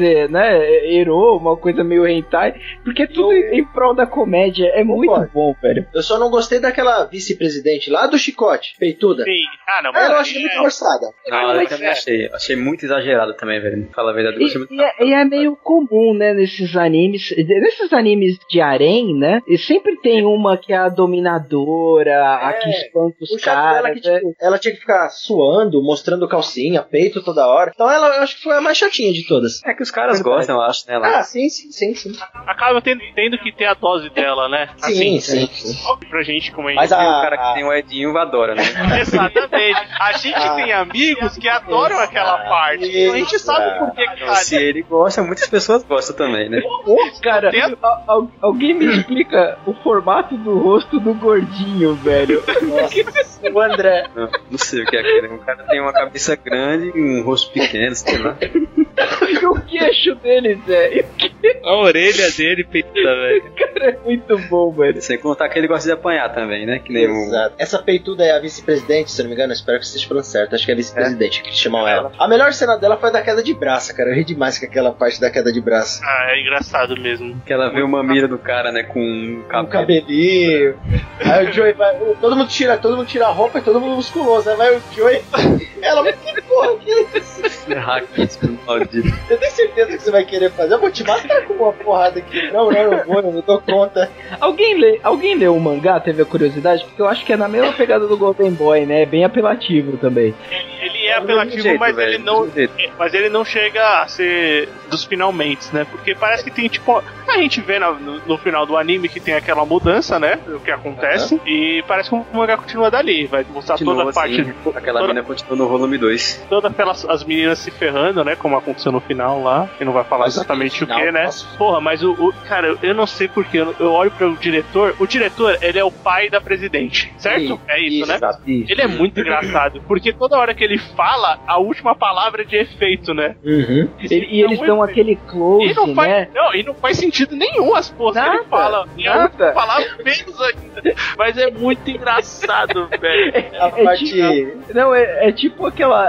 Speaker 4: né, herô, uma coisa meio hentai, porque é tudo em prol da comédia. É muito bom, velho.
Speaker 2: Eu só não gostei daquela vice-presidente lá do chicote, peituda.
Speaker 1: Sim. Ah, não,
Speaker 2: Ela eu achei muito forçada.
Speaker 5: Não, eu também achei muito exagerado também, velho. Fala a verdade, eu gostei muito.
Speaker 4: E é meio comum, né, nesses animes de harém, né, e sempre tem uma que é a dominadora, a que espanta os
Speaker 2: O chato dela é
Speaker 4: caras,
Speaker 2: que, tipo, ela tinha que ficar suando, mostrando calcinha, peito toda hora. Então ela, eu acho que foi a mais chatinha de todas.
Speaker 5: É que os caras gostam, eu acho, né? Lá.
Speaker 2: Ah, sim.
Speaker 1: acaba tendo que ter a dose dela, né? Assim,
Speaker 2: Sim.
Speaker 1: pra gente, como a gente...
Speaker 2: Mas
Speaker 5: E o cara que tem o Edinho adora, né?
Speaker 1: Exatamente. A gente tem amigos que adoram aquela parte. Então a gente sabe por que
Speaker 5: Então, se ele gosta, muitas pessoas gostam também, né?
Speaker 4: cara, alguém me explica o formato do rosto do gordinho, velho.
Speaker 2: O André.
Speaker 5: Não sei o que é aquele. O cara tem uma cabeça grande e um rosto pequeno, sei lá.
Speaker 4: E o queixo dele, Zé?
Speaker 3: A orelha dele, peituda, velho.
Speaker 4: Cara, é muito bom, velho.
Speaker 5: Sem contar que ele gosta de apanhar também, né? Que nem
Speaker 2: Exato. Essa peituda é a vice-presidente, se eu não me engano, eu espero que você esteja falando certo. Acho que é a vice-presidente que chamam ela. A melhor cena dela foi da queda de braço, cara. Eu ri demais com aquela parte da queda de braço.
Speaker 1: Ah, é engraçado mesmo.
Speaker 5: que ela vê uma mira do cara, né? Com um
Speaker 2: Um cabelinho. Aí o Joey vai. Todo mundo tira a roupa e todo mundo musculoso. Aí vai o Joey. Ela, que porra que é isso?
Speaker 5: Raquíssimo, maldito.
Speaker 2: Eu tenho certeza que você vai querer fazer. Eu vou te matar com uma porrada aqui. Não vou, eu não dou conta.
Speaker 4: Alguém leu o mangá, teve a curiosidade? Porque eu acho que é na mesma pegada do Golden Boy, né? É bem apelativo também.
Speaker 1: Ele é apelativo,
Speaker 5: jeito,
Speaker 1: mas
Speaker 5: velho,
Speaker 1: mas ele não chega a ser dos finalmente, né? Porque parece que tem, tipo, a gente vê no final do anime que tem aquela mudança, né? O que acontece. E parece que o mangá continua dali. Vai mostrar toda a parte.
Speaker 5: Aquela mina continua no volume 2.
Speaker 1: Todas as meninas se ferrando, né? Como aconteceu no final lá. Que não vai falar exatamente o que, né?
Speaker 2: Nossa.
Speaker 1: Porra, mas cara, eu não sei porquê. Eu olho pro diretor. O diretor, ele é o pai da presidente, certo? É isso, né?
Speaker 5: Exato.
Speaker 1: Ele é muito engraçado, porque toda hora que ele fala, a última palavra é de efeito, né?
Speaker 2: Uhum.
Speaker 4: E eles dão aquele close,
Speaker 1: E não faz,
Speaker 4: né?
Speaker 1: não, e não faz sentido nenhum as porras que ele fala. E a última palavra menos ainda. Mas é muito engraçado, velho.
Speaker 2: A parte...
Speaker 4: Não, é tipo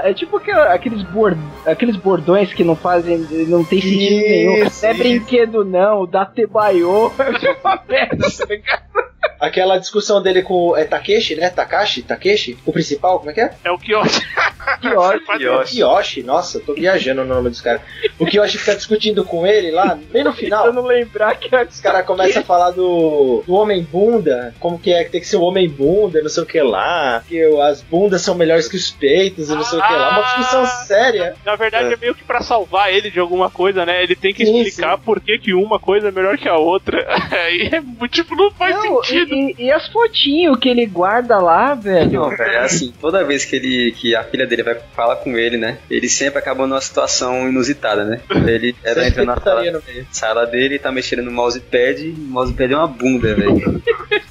Speaker 4: aqueles bordões que não tem sentido nenhum. Não é brinquedo não, dá tebaiô. É uma merda, tá ligado?
Speaker 2: Aquela discussão dele com Takeshi, né? Takeshi? O principal, como é que é?
Speaker 1: É o Kiyoshi.
Speaker 2: Kiyoshi, nossa, eu tô viajando no nome dos caras. O Kiyoshi fica discutindo com ele lá, bem no final.
Speaker 4: Eu não lembrar que
Speaker 2: os caras começam a falar do homem bunda, como que é que tem que ser o homem bunda, não sei o que lá, que as bundas são melhores que os peitos e não sei o que lá. Uma discussão séria.
Speaker 1: Na verdade é meio que pra salvar ele de alguma coisa, né? Ele tem que explicar por que uma coisa é melhor que a outra. E é tipo, não faz sentido.
Speaker 4: E as fotinhos que ele guarda lá, velho?
Speaker 5: Não, velho, é assim, toda vez que a filha dele vai falar com ele, né? Ele sempre acaba numa situação inusitada, né? Ela entra na sala dele e tá mexendo no mousepad, e o mousepad é uma bunda, velho.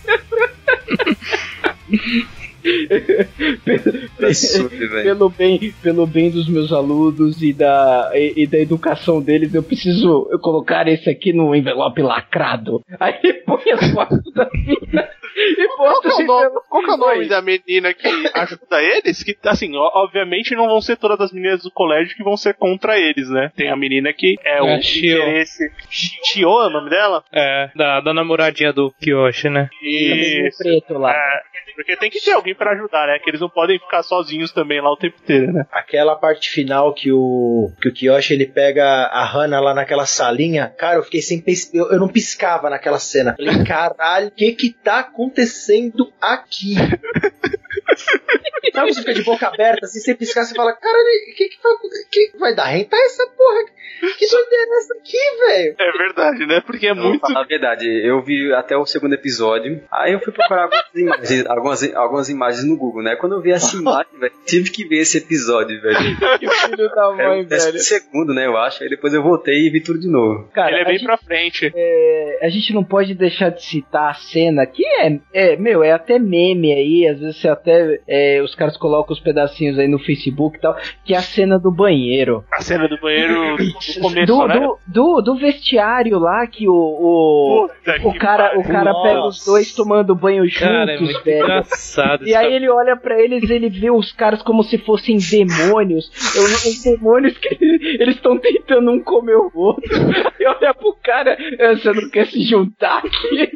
Speaker 4: Pelo bem dos meus alunos e da educação deles, eu preciso colocar esse aqui no envelope lacrado. Aí põe as fotos da mina e bota assim.
Speaker 1: Qual que é o nome da menina que ajuda eles? Que, assim, obviamente não vão ser todas as meninas do colégio que vão ser contra eles, né? Tem a menina que é o interesse. Chio é o nome dela?
Speaker 3: É, da namoradinha do Kiyoshi, né?
Speaker 4: Isso. Preto lá.
Speaker 1: Porque tem que ter alguém pra ajudar, né? Que eles não podem ficar sozinhos também lá o tempo inteiro, né?
Speaker 2: Aquela parte final que o Kiyoshi ele pega a Hana lá naquela salinha, cara, eu fiquei sem eu não piscava naquela cena. Falei, caralho, o que tá acontecendo aqui? Sabe, você fica de boca aberta, assim, sem piscar, você fala, caralho, que vai dar hentai essa porra? Que doideira é essa aqui, velho?
Speaker 1: É verdade, né? Porque é muito...
Speaker 5: Na verdade, eu vi até o segundo episódio, aí eu fui procurar algumas imagens no Google, né? Quando eu vi essa imagem, velho, tive que ver esse episódio, velho.
Speaker 4: Que filho da mãe, velho.
Speaker 5: Segundo, né, eu acho. Aí depois eu voltei e vi tudo de novo.
Speaker 4: Cara,
Speaker 1: ele é bem pra frente.
Speaker 4: A gente não pode deixar de citar a cena que é até meme aí, às vezes os caras colocam os pedacinhos aí no Facebook e tal, que é a cena do banheiro.
Speaker 1: A cena do banheiro no começo, né?
Speaker 4: Do vestiário lá, que o cara pega os dois tomando banho juntos,
Speaker 3: cara, é muito
Speaker 4: velho.
Speaker 3: Engraçado.
Speaker 4: E aí ele olha pra eles, ele vê os caras como se fossem demônios. Os demônios que eles estão tentando um comer o outro. Aí olha pro cara, você não quer se juntar aqui?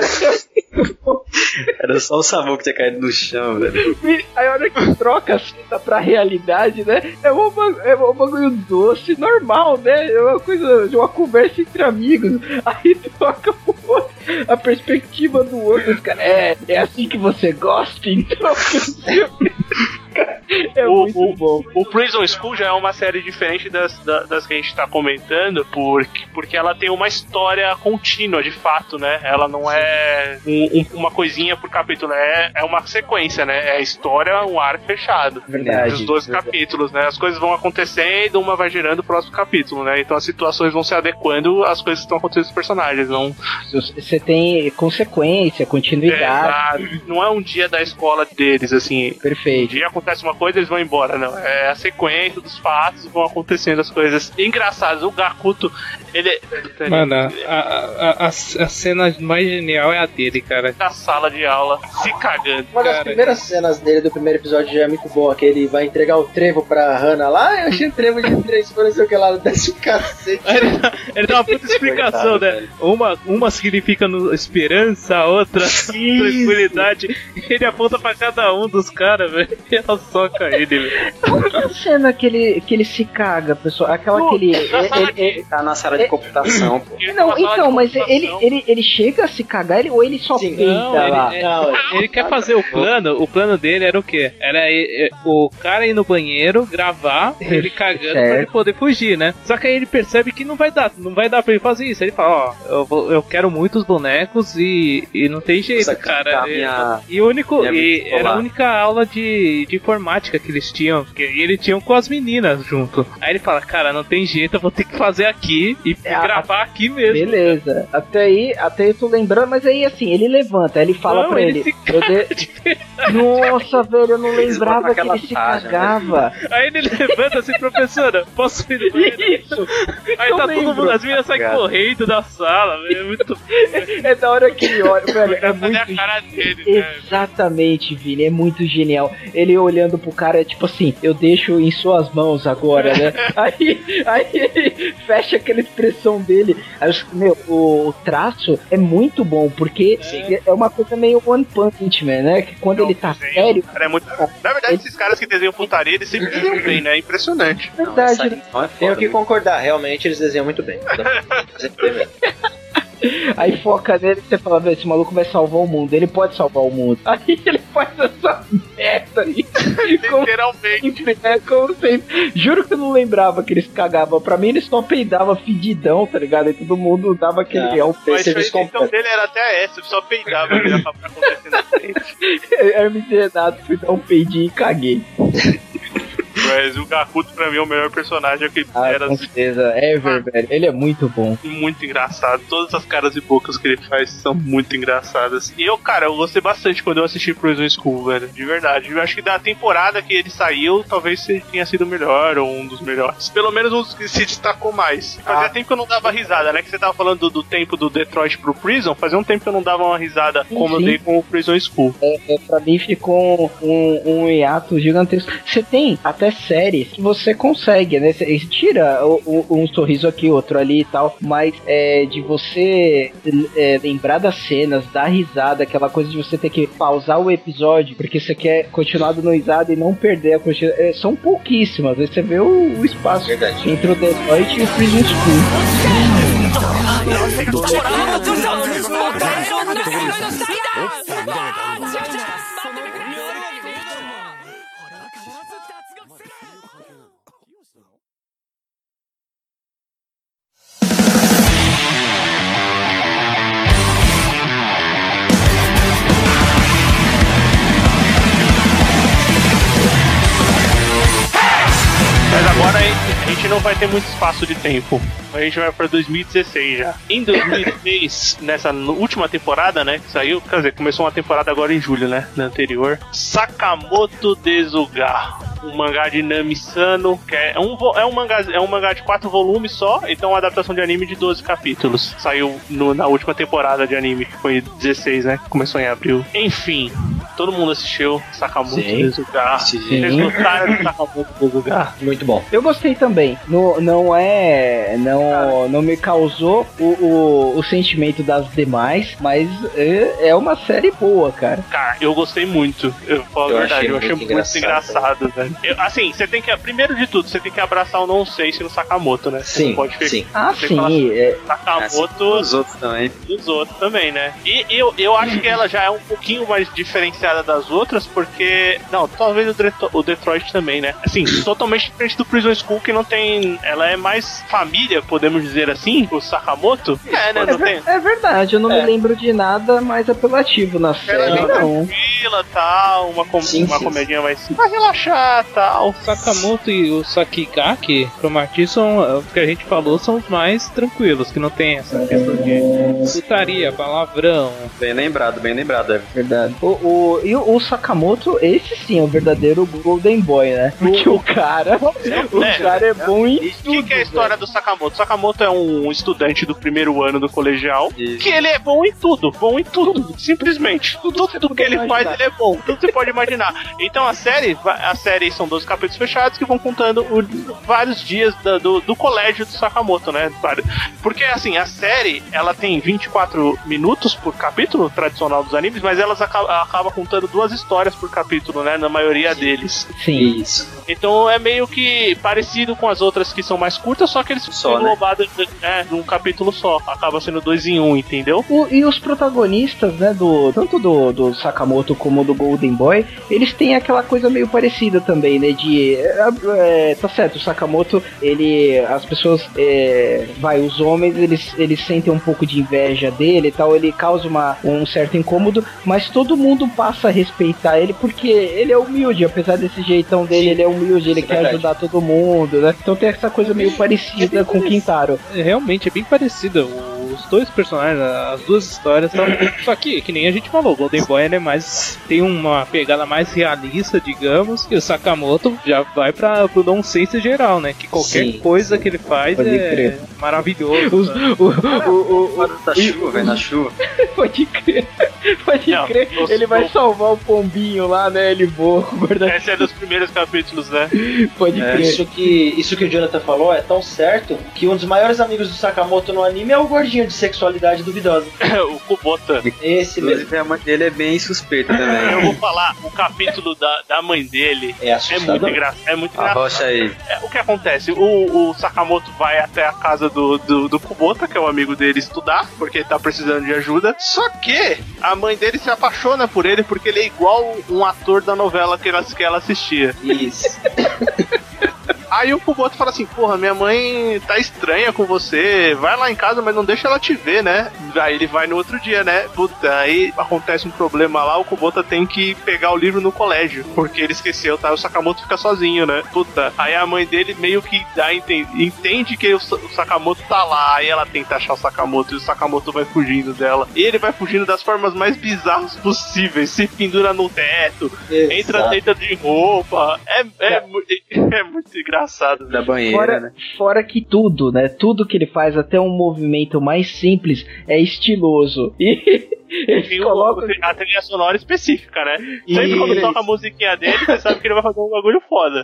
Speaker 5: Era só o sabor que tinha caído no chão, velho.
Speaker 4: Aí a hora que troca a fita pra realidade, né? É um bagulho doce, normal, né? É uma coisa de uma conversa entre amigos. Aí troca pro outro, a perspectiva do outro. Os caras, é assim que você gosta, então. É muito bom.
Speaker 1: O Prison School já é uma série diferente das que a gente tá comentando, porque ela tem uma história contínua, de fato, né? Ela não é uma coisinha por capítulo, é uma sequência, né? É a história, um arco fechado.
Speaker 4: Verdade.
Speaker 1: Dos 12 capítulos, né? As coisas vão acontecendo, uma vai gerando o próximo capítulo, né? Então as situações vão se adequando às coisas que estão acontecendo com os personagens. Não...
Speaker 4: Você tem consequência, continuidade.
Speaker 1: Não é um dia da escola deles, assim.
Speaker 4: Perfeito.
Speaker 1: Um dia acontece uma coisa, eles vão embora, não. É a sequência dos fatos, vão acontecendo as coisas engraçadas. O Gakuto, ele...
Speaker 3: Mano, a cena mais genial é a dele, cara.
Speaker 1: Na sala de aula, se cagando.
Speaker 2: Uma das primeiras cenas dele do primeiro episódio já é muito boa, que ele vai entregar o trevo pra Hana lá. Eu achei o trevo de 3 folhas, sei o que lá, desce o cacete.
Speaker 3: Ele dá uma puta explicação, né? Uma significa esperança, a outra tranquilidade. Ele aponta pra cada um dos caras, velho. E ela soca ele, velho.
Speaker 4: Qual que é a cena que ele se caga, pessoal? Aquela que ele
Speaker 5: tá na sala de computação, pô.
Speaker 4: Não, então, mas ele chega a se cagar ou ele só peita lá?
Speaker 3: Ele quer fazer o plano dele era o quê? Era o cara ir no banheiro, gravar ele cagando pra ele poder fugir, né? Só que aí ele percebe que não vai dar pra ele fazer isso. Ele fala, eu quero muitos bonecos e não tem jeito, cara. Era a única aula de informática que eles tinham com as meninas junto. Aí ele fala, cara, não tem jeito, eu vou ter que fazer aqui e gravar aqui mesmo.
Speaker 4: Beleza. Até aí eu tô lembrando, mas aí assim, ele levanta, ele fala pra ele. Nossa, velho, eu não lembrava que ele se cagava.
Speaker 3: Aí ele levanta assim, professora, posso ir no banheiro?
Speaker 4: Isso.
Speaker 3: Aí tá todo mundo, as meninas saem correndo da sala, velho. É muito.
Speaker 4: É da hora que ele olha, velho. É muito.
Speaker 1: A cara dele,
Speaker 4: Exatamente, Vini, é muito genial. Ele olhando pro cara, é tipo assim, eu deixo em suas mãos agora, né? Aí ele fecha aquela expressão dele. Aí, meu, o traço é muito bom, porque é uma coisa meio One Punch Man, né? Que quando ele tá sério.
Speaker 1: Cara, é muito bom. Na verdade, esses caras que desenham putaria, eles sempre desenham bem, né? É impressionante.
Speaker 4: Verdade.
Speaker 2: Tenho que concordar, realmente eles desenham muito bem.
Speaker 4: Aí foca nele e você fala, velho, esse maluco vai salvar o mundo, ele pode salvar o mundo. Aí ele faz essa merda aí.
Speaker 1: Literalmente.
Speaker 4: Como sempre. Juro que eu não lembrava que eles cagavam. Pra mim eles só peidavam fedidão, tá ligado? E todo mundo dava aquele
Speaker 1: Mas a intenção dele era até essa, só peidava, que era pra acontecer na frente.
Speaker 4: Hermes e Renato, fui dar um peidinho e caguei.
Speaker 1: Mas o Gakuto pra mim é o melhor personagem que era.
Speaker 4: Com certeza, Ever, velho. Ele é muito bom.
Speaker 1: Muito engraçado. Todas as caras e bocas que ele faz são muito engraçadas. E eu gostei bastante quando eu assisti Prison School, velho. De verdade. Eu acho que da temporada que ele saiu, talvez tenha sido o melhor ou um dos melhores. Pelo menos um dos que se destacou mais. Fazia tempo que eu não dava risada, né? Que você tava falando do tempo do Detroit pro Prison. Fazia um tempo que eu não dava uma risada como eu dei com o Prison School.
Speaker 4: Pra mim ficou um hiato gigantesco. Você tem até séries que você consegue, né? Você tira um sorriso aqui, outro ali e tal, mas de você lembrar das cenas, dar risada, aquela coisa de você ter que pausar o episódio porque você quer continuar dando risada e não perder a continuidade, são pouquíssimas. Aí você vê o espaço entre o Detroit e o Prison School.
Speaker 1: Mas agora a gente não vai ter muito espaço de tempo. A gente vai pra 2016 já. Em 2016, nessa última temporada, né, que saiu, quer dizer, começou uma temporada agora em julho, né, na anterior. Sakamoto Desuga, um mangá de Nami-Sano, que é um mangá de 4 volumes só, então uma adaptação de anime de 12 capítulos. Saiu na última temporada de anime, que foi 16, né, que começou em abril. Enfim, todo mundo assistiu Sakamoto Desuga. Vocês gostaram de Sakamoto Desuga?
Speaker 2: Muito bom.
Speaker 4: Eu gostei também. Não me causou o sentimento das demais, mas é uma série boa, cara.
Speaker 1: Cara, eu gostei muito. Eu falo a verdade, eu achei muito engraçado, velho. Assim, você tem que, primeiro de tudo, você tem que abraçar o não sei se no Sakamoto, né?
Speaker 2: Sim,
Speaker 1: pode
Speaker 2: sim.
Speaker 1: Sakamoto.
Speaker 5: Os outros também.
Speaker 1: Os outros também, né? E eu acho que ela já é um pouquinho mais diferenciada das outras, porque. Não, talvez o Detroit também, né? Assim, totalmente diferente do Prison School, que não tem. Ela é mais família, podemos dizer assim, o Sakamoto. Né? Não tem.
Speaker 4: É verdade, eu não me lembro de nada mais apelativo na série,
Speaker 1: ela é
Speaker 4: não.
Speaker 1: tranquila, tal, uma comedinha mais pra relaxar, tal.
Speaker 3: O Sakamoto e o Sakigaki, pro Martin, são, o que a gente falou, são os mais tranquilos, que não tem essa questão de putaria, palavrão.
Speaker 5: Bem lembrado,
Speaker 4: É verdade. E o Sakamoto, esse sim é o verdadeiro Golden Boy, né? Porque o cara é bom em tudo.
Speaker 1: O que é a história do Sakamoto? Sakamoto é um estudante do primeiro ano do colegial, que ele é bom em tudo, simplesmente. Tudo que ele faz, ele é bom, tudo você pode imaginar. Então a série são 12 capítulos fechados que vão contando vários dias do colégio do Sakamoto, né? Porque assim, a série, ela tem 24 minutos por capítulo, tradicional dos animes, mas elas acabam contando 2 histórias por capítulo, né? Na maioria deles.
Speaker 4: Sim.
Speaker 2: Isso.
Speaker 1: Então é meio que parecido com as outras que são mais curtas, só que eles são englobados num capítulo só. Acaba sendo 2 em 1, entendeu?
Speaker 4: E os protagonistas, né, tanto do Sakamoto como o do Golden Boy, eles têm aquela coisa meio parecida também, né? De. Tá certo, o Sakamoto, as pessoas. Os homens, eles sentem um pouco de inveja dele e tal, ele causa um certo incômodo, mas todo mundo passa a respeitar ele porque ele é humilde, apesar desse jeitão dele, ele é humilde, ele quer ajudar todo mundo, né? Então tem essa coisa meio parecida com o Kintaro.
Speaker 3: Realmente, é bem parecida. Os dois personagens, as duas histórias são... Só que nem a gente falou, o Golden Boy tem uma pegada mais realista, digamos, e o Sakamoto já vai pro nonsense geral, né? Que qualquer coisa que ele faz é maravilhoso.
Speaker 5: Na chuva, velho, na chuva.
Speaker 4: Pode crer. Ele vai salvar o pombinho lá, né? Ele voa com o guarda-chuva.
Speaker 1: Esse é dos primeiros capítulos, né?
Speaker 4: Pode crer.
Speaker 2: Isso que o Jonathan falou é tão certo que um dos maiores amigos do Sakamoto no anime é o gordinho de sexualidade duvidosa.
Speaker 1: O Kubota.
Speaker 2: Esse mesmo.
Speaker 5: Inclusive, a mãe dele é bem suspeita também.
Speaker 1: Eu vou falar, o capítulo da mãe dele
Speaker 2: é muito
Speaker 1: engraçado. É muito engraçado.
Speaker 5: Arrocha aí.
Speaker 1: O que acontece? O Sakamoto vai até a casa do Kubota, que é o amigo dele, estudar, porque ele tá precisando de ajuda. Só que a mãe dele se apaixona por ele porque ele é igual um ator da novela que ela assistia.
Speaker 2: Isso.
Speaker 1: Aí o Kubota fala assim, porra, minha mãe tá estranha com você, vai lá em casa, mas não deixa ela te ver, né? Aí ele vai no outro dia, né? Puta, aí acontece um problema lá, o Kubota tem que pegar o livro no colégio, porque ele esqueceu, tá? O Sakamoto fica sozinho, né? Puta, aí a mãe dele meio que entende que o Sakamoto tá lá, aí ela tenta achar o Sakamoto e o Sakamoto vai fugindo dela. E ele vai fugindo das formas mais bizarras possíveis, se pendura no teto, entra dentro de roupa, é muito engraçado.
Speaker 5: Da banheira, né?
Speaker 4: Fora que tudo, né? Tudo que ele faz, até um movimento mais simples, é estiloso. E
Speaker 1: ele coloca a trilha sonora específica, né? Sempre quando toca a musiquinha dele, você sabe que ele vai fazer um bagulho foda.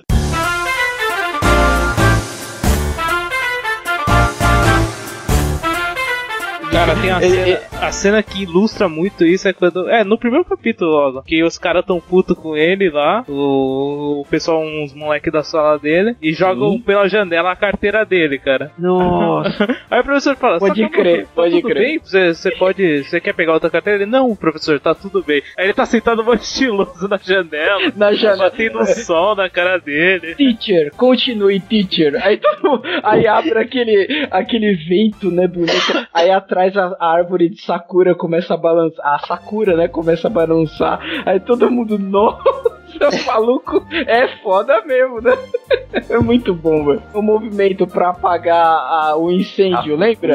Speaker 3: Cara, tem a cena que ilustra muito isso, é quando... no primeiro capítulo logo, que os caras tão putos com ele lá, o pessoal, uns moleques da sala dele, e jogam pela janela a carteira dele, cara.
Speaker 4: Nossa.
Speaker 3: Aí o professor fala,
Speaker 4: pode crer.
Speaker 3: Bem? Você quer pegar outra carteira? Ele, não, professor, tá tudo bem. Aí ele tá sentado muito estiloso na janela. Batendo sol na cara dele.
Speaker 4: Teacher, continue, teacher. Aí abre aquele vento, né, bonito. Aí atrás a árvore de Sakura começa a balançar. A Sakura, né, começa a balançar. Aí todo mundo, nossa, maluco, é foda mesmo, né? É muito bom, velho. O movimento pra apagar o incêndio, lembra?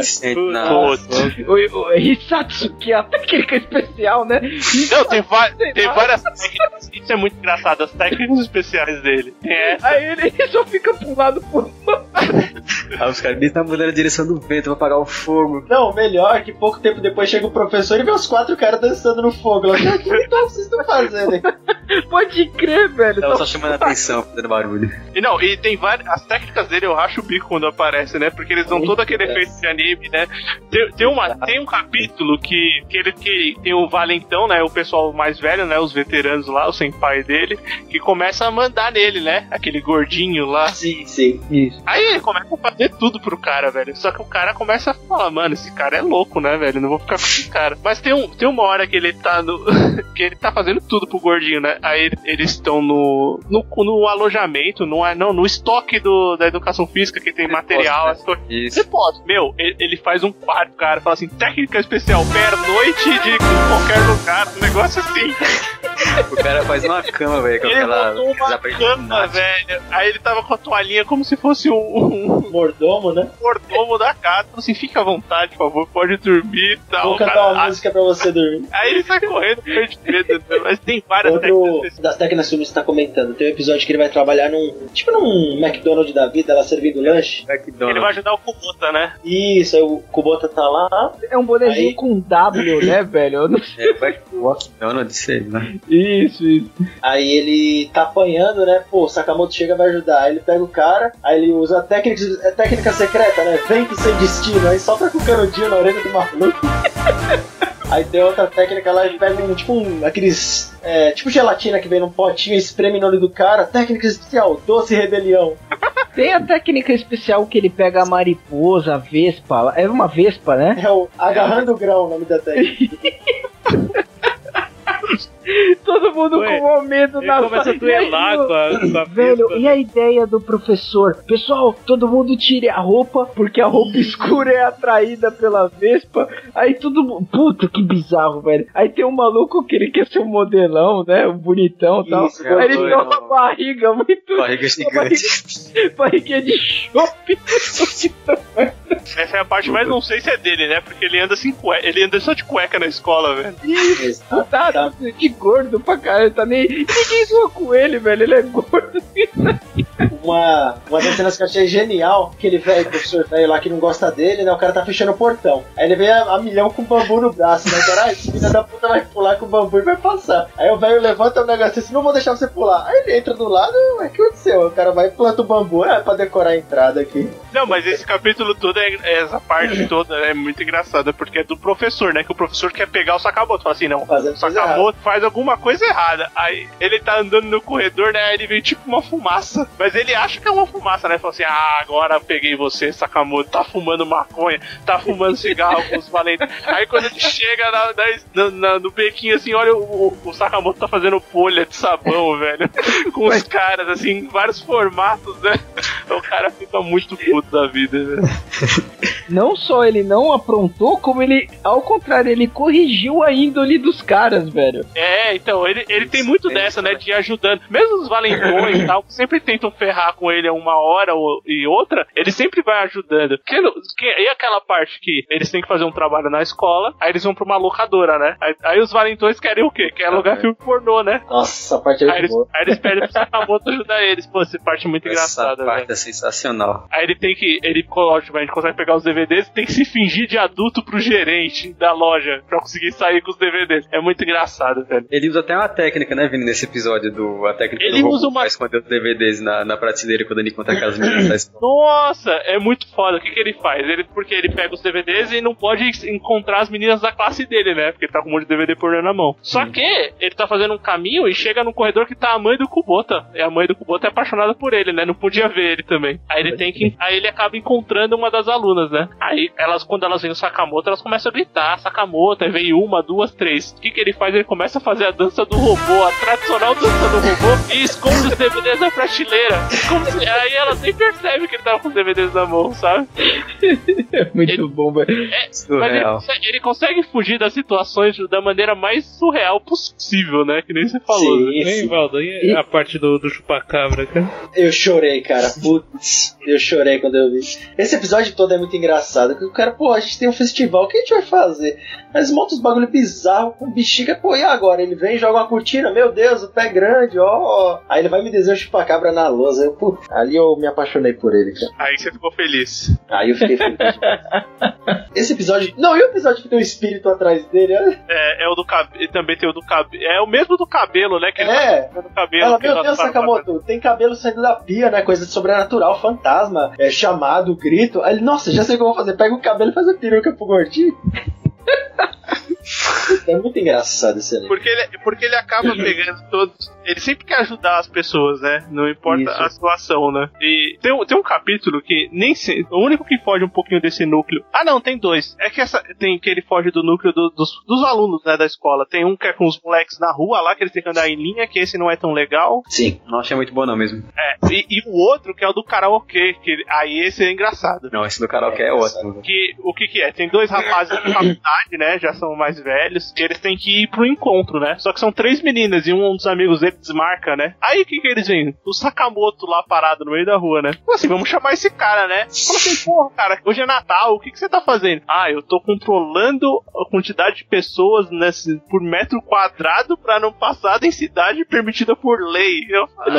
Speaker 4: O Hisatsu, que é a técnica especial, né?
Speaker 1: Não, tem várias técnicas. Isso é muito engraçado, as técnicas especiais dele.
Speaker 4: Aí ele só fica pro lado pro outro.
Speaker 5: Aí os caras estão mudando a direção do vento pra apagar o fogo.
Speaker 2: Não, melhor que pouco tempo depois chega o professor e vê os 4 caras dançando no fogo. O que vocês estão fazendo aí?
Speaker 4: Pode crer, velho.
Speaker 5: Tava só chamando a atenção, fazendo barulho.
Speaker 1: E tem várias... As técnicas dele eu racho o bico quando aparecem, né? Porque eles dão todo aquele efeito de anime, né? Tem um capítulo que tem o valentão, né? O pessoal mais velho, né? Os veteranos lá, o senpai dele, que começa a mandar nele, né? Aquele gordinho lá.
Speaker 2: Sim.
Speaker 4: Isso.
Speaker 1: Aí ele começa a fazer tudo pro cara, velho. Só que o cara começa a falar, mano, esse cara é louco, né, velho? Não vou ficar com esse cara. Mas tem uma hora que ele tá que ele tá fazendo tudo pro gordinho, né? Aí eles estão no alojamento, no estoque da educação física, que tem material, as coisas. Você pode. Meu, ele faz um quarto, cara, fala assim, técnica especial, pernoite de qualquer lugar, um negócio assim.
Speaker 5: O cara faz uma cama, velho, com
Speaker 1: ele
Speaker 5: aquela...
Speaker 1: Ele uma cama, velho. Aí ele tava com a toalhinha como se fosse um
Speaker 2: mordomo, né?
Speaker 1: Mordomo da casa. Falou assim, fica à vontade, por favor, pode dormir e tal.
Speaker 2: Vou cantar uma música pra você dormir.
Speaker 1: Aí ele sai correndo, perde medo, mas tem várias
Speaker 2: técnicas. Das técnicas que você tá comentando, tem um episódio que ele vai trabalhar num McDonald's da vida, ela servindo lanche.
Speaker 1: Ele vai ajudar o Kubota, né?
Speaker 2: Isso, aí o Kubota tá lá.
Speaker 4: É um bonezinho aí... com W, né, velho? Eu não sei.
Speaker 5: Vai McDonald's, sei, né?
Speaker 4: Isso.
Speaker 2: Aí ele tá apanhando, né? Pô, o Sakamoto chega e vai ajudar. Aí ele pega o cara, aí ele usa a técnica secreta, né? Vento sem destino. Aí sopra com o canudinho na orelha do maluco. Aí tem outra técnica lá, ele pega aqueles... tipo gelatina que vem num potinho e espreme no olho do cara. Técnica especial, doce rebelião.
Speaker 4: Tem a técnica especial que ele pega a mariposa, a vespa. É uma vespa, né?
Speaker 2: É o agarrando o grão, o nome da técnica.
Speaker 4: Todo mundo com o medo na
Speaker 3: começa a duelar com a
Speaker 4: velho,
Speaker 3: Vespa.
Speaker 4: e a ideia do professor? Pessoal, todo mundo tire a roupa, porque a roupa escura é atraída pela Vespa. Aí todo mundo... Puta, que bizarro, velho. Aí tem um maluco que ele quer ser um modelão, né? Um bonitão e tal.
Speaker 5: Isso,
Speaker 4: Aí ele
Speaker 5: é,
Speaker 4: tem uma barriga muito...
Speaker 5: Barriga gigante.
Speaker 4: Barriguinha de chope.
Speaker 1: Essa é a parte mais não sei se é dele, né? Porque ele anda sem cueca. Ele anda só de cueca na escola, velho.
Speaker 4: Isso, tá de gordo pra caralho. Tá nem... Ninguém zoa com ele, velho. Ele é gordo.
Speaker 2: Uma das cenas que eu achei genial, aquele velho, professor velho lá que não gosta dele, né? O cara tá fechando o portão. Aí ele vem a milhão com bambu no braço, né? O cara, esse filho da puta vai pular com o bambu e vai passar. Aí o velho levanta o negócio assim, não vou deixar você pular. Aí ele entra do lado, o que aconteceu? O cara vai e planta o bambu, pra decorar a entrada aqui.
Speaker 1: Não, mas esse capítulo todo, essa parte toda é muito engraçada, porque é do professor, né? Que o professor quer pegar o Sakamoto. Fala assim, não,
Speaker 2: Fazendo
Speaker 1: o Sakamoto faz alguma coisa errada. Aí ele tá andando no corredor, né? Aí ele vê tipo uma fumaça. Mas ele acha que é uma fumaça, né? Fala assim, agora peguei você, Sakamoto. Tá fumando maconha, tá fumando cigarro com os valentes. Aí quando ele chega no bequinho assim, olha, o Sakamoto tá fazendo bolha de sabão, velho. Com os caras, assim, em vários formatos, né? O cara fica muito puto da vida, velho.
Speaker 4: Não só ele não aprontou, como ele, ao contrário, ele corrigiu a índole dos caras, velho.
Speaker 1: É, então, ele tem muito dessa, né, de ir ajudando. Mesmo os valentões e tal, que sempre tentam ferrar com ele uma hora e outra, ele sempre vai ajudando. E aquela parte que eles têm que fazer um trabalho na escola, aí eles vão pra uma locadora, né? Aí os valentões querem o quê? Querem alugar filme pornô, né?
Speaker 2: Nossa, essa parte é muito boa.
Speaker 1: Aí eles pedem pro Sakamoto ajudar eles. Pô, essa parte é muito engraçada,
Speaker 5: Essa parte
Speaker 1: velho.
Speaker 5: é sensacional.
Speaker 1: Aí ele logicamente consegue pegar os DVDs e tem que se fingir de adulto pro gerente da loja pra conseguir sair com os DVDs. É muito engraçado, velho.
Speaker 5: Ele usa até uma técnica, né, Vini, nesse episódio a técnica
Speaker 1: Ele
Speaker 5: do
Speaker 1: usa
Speaker 5: robô
Speaker 1: uma-
Speaker 5: pra esconder os DVDs na prateleira quando ele encontra aquelas meninas da escola.
Speaker 1: Nossa, é muito foda. O que ele faz? Porque ele pega os DVDs e não pode encontrar as meninas da classe dele, né? Porque ele tá com um monte de DVD pornô na mão. Só que ele tá fazendo um caminho e chega num corredor que tá a mãe do Kubota. E a mãe do Kubota é apaixonada por ele, né? Não podia ver ele também. Aí ele acaba encontrando uma das alunas, né? Aí quando elas veem o Sakamoto, elas começam a gritar, Sakamoto, aí vem uma, duas, três. O que ele faz? Ele começa a fazer a dança do robô, a tradicional dança do robô, e esconde os DVDs na prateleira. Aí ela nem percebe que ele tava com os DVDs na mão, sabe?
Speaker 4: É muito bom, velho.
Speaker 1: Mas ele consegue fugir das situações da maneira mais surreal possível, né? Que nem você falou.
Speaker 2: Sim,
Speaker 1: Né?
Speaker 3: Vem, Valdo, e a parte do chupacabra, cara?
Speaker 2: Eu chorei, cara. Putz, eu chorei quando eu vi. Esse episódio todo é muito engraçado. O cara, pô, a gente tem um festival, o que a gente vai fazer? Mas monta uns bagulho bizarro com bexiga, pô, e agora? Ele vem, joga uma cortina, meu Deus, o pé grande, ó. Aí ele vai me desenhar o chupacabra na lousa. Ali eu me apaixonei por ele, cara.
Speaker 1: Aí você ficou feliz.
Speaker 2: Aí eu fiquei feliz. Esse episódio... Não, e o episódio que tem um espírito atrás dele?
Speaker 1: É o do cabelo. Também tem o do cabelo. É o mesmo do cabelo, né? Que ele
Speaker 2: É.
Speaker 1: tá do cabelo.
Speaker 2: Ela,
Speaker 1: que
Speaker 2: meu
Speaker 1: ela
Speaker 2: Deus,
Speaker 1: fala-
Speaker 2: Sakamoto, tem cabelo saindo da pia, né? Coisa de sobrenatural, fantasma, chamado, grito. Aí ele, nossa, já sei o que eu vou fazer. Pega o cabelo e faz a peruca pro gordinho. É muito engraçado esse anime.
Speaker 1: Porque ele acaba pegando todos. Ele sempre quer ajudar as pessoas, né? Não importa
Speaker 2: Isso.
Speaker 1: a situação, né? E tem um capítulo que nem sei. O único que foge um pouquinho desse núcleo. Ah, não, tem dois. É que tem que ele foge do núcleo dos alunos, né? Da escola. Tem um que é com os moleques na rua lá, que eles têm que andar em linha, que esse não é tão legal.
Speaker 2: Sim.
Speaker 5: Não achei muito bom não mesmo.
Speaker 1: E o outro que é o do karaokê. Aí esse é engraçado.
Speaker 5: Não, esse do karaokê é ótimo.
Speaker 1: O que é? Tem dois rapazes de faculdade, né? Já são mais velhos. Que eles têm que ir pro encontro, né? Só que são três meninas e um dos amigos dele desmarca, né? Aí o que eles veem? O Sakamoto lá parado no meio da rua, né? Fala assim, vamos chamar esse cara, né? Fala assim, porra, cara, hoje é Natal, o que você tá fazendo? Eu tô controlando a quantidade de pessoas por metro quadrado pra não passar a densidade permitida por lei. Eu falo,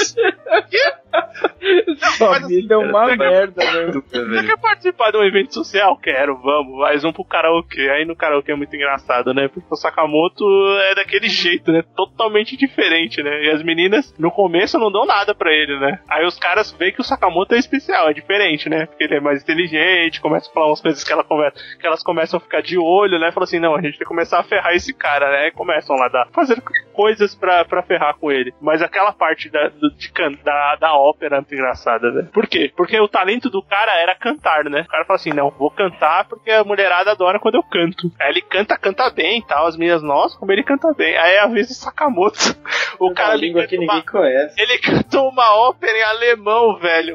Speaker 4: Sua vida é uma merda, né?
Speaker 1: você quer participar de um evento social? Quero, vamos. Mais um pro karaokê. Aí no karaokê é muito engraçado, né? Porque o Sakamoto é daquele jeito, né? Totalmente diferente, né? E as meninas, no começo, não dão nada pra ele, né? Aí os caras veem que o Sakamoto é especial, é diferente, né? Porque ele é mais inteligente, começa a falar umas coisas que elas começam a ficar de olho, né? Fala assim, não, a gente tem que começar a ferrar esse cara, né? E começam lá fazer coisas pra ferrar com ele. Mas aquela parte da ópera é muito engraçada, velho. Por quê? Porque o talento do cara era cantar, né? O cara fala assim, não, vou cantar porque a mulherada adora quando eu canto. Aí ele canta bem e tal, as meninas, nossa, como ele canta bem. Aí às vezes Sakamoto, o cara
Speaker 2: língua que ninguém conhece.
Speaker 1: Ele cantou uma ópera em alemão, velho.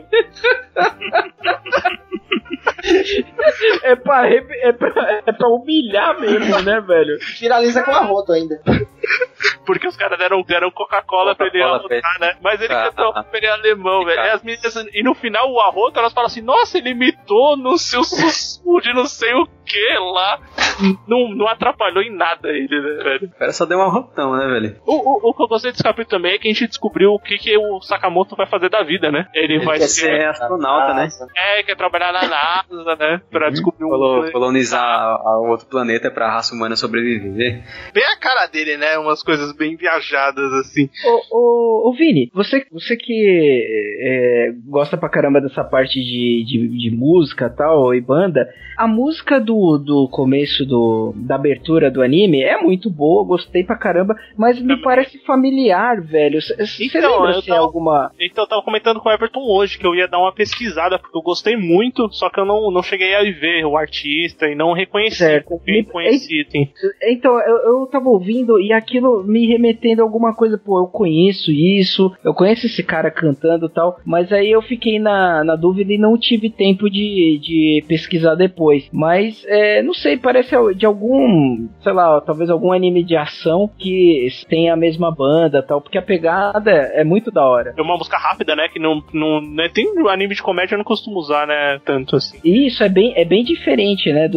Speaker 4: É pra humilhar mesmo, né, velho?
Speaker 2: Finaliza com arroto ainda.
Speaker 1: Porque os caras deram Coca-Cola pra ele arrotar, né? Mas ele cantou ópera em alemão, velho. E as meninas, e no final o arroto, elas falam assim, nossa, ele imitou no seu sussurro de não sei o que lá. Não atrapalhou em nada ele, né, velho?
Speaker 5: O cara só deu um arrotão, né, velho?
Speaker 1: O que eu gostei desse capítulo também é que a gente descobriu o que o Sakamoto vai fazer da vida, né? Ele vai
Speaker 5: ser astronauta, né?
Speaker 1: Quer trabalhar na NASA, né? Pra descobrir
Speaker 5: colonizar outro planeta pra raça humana sobreviver.
Speaker 1: Bem a cara dele, né? Umas coisas bem viajadas, assim.
Speaker 4: Ô Vini, você que gosta pra caramba dessa parte de música tal, e banda, a música do começo da abertura do anime é muito boa, gostei pra caramba, mas me parece familiar, velho. Você lembra se é alguma...
Speaker 1: Então eu tava comentando com o Everton hoje que eu ia dar uma pesquisada, porque eu gostei muito, só que eu não cheguei a ver o artista e não reconheci.
Speaker 4: Certo. Então, eu tava ouvindo e aquilo me remetendo a alguma coisa, pô, eu conheço isso, eu conheço esse cara cantando e tal, mas aí eu fiquei na dúvida e não tive tempo de pesquisar depois. Mas, não sei, parece de algum, sei lá, talvez algum anime de ação que tem a mesma banda e tal, porque a pegada é muito da hora.
Speaker 1: É uma música rápida, né, que não tem anime de comédia, eu não costumo usar, né, tanto assim.
Speaker 4: Isso, é bem diferente, né,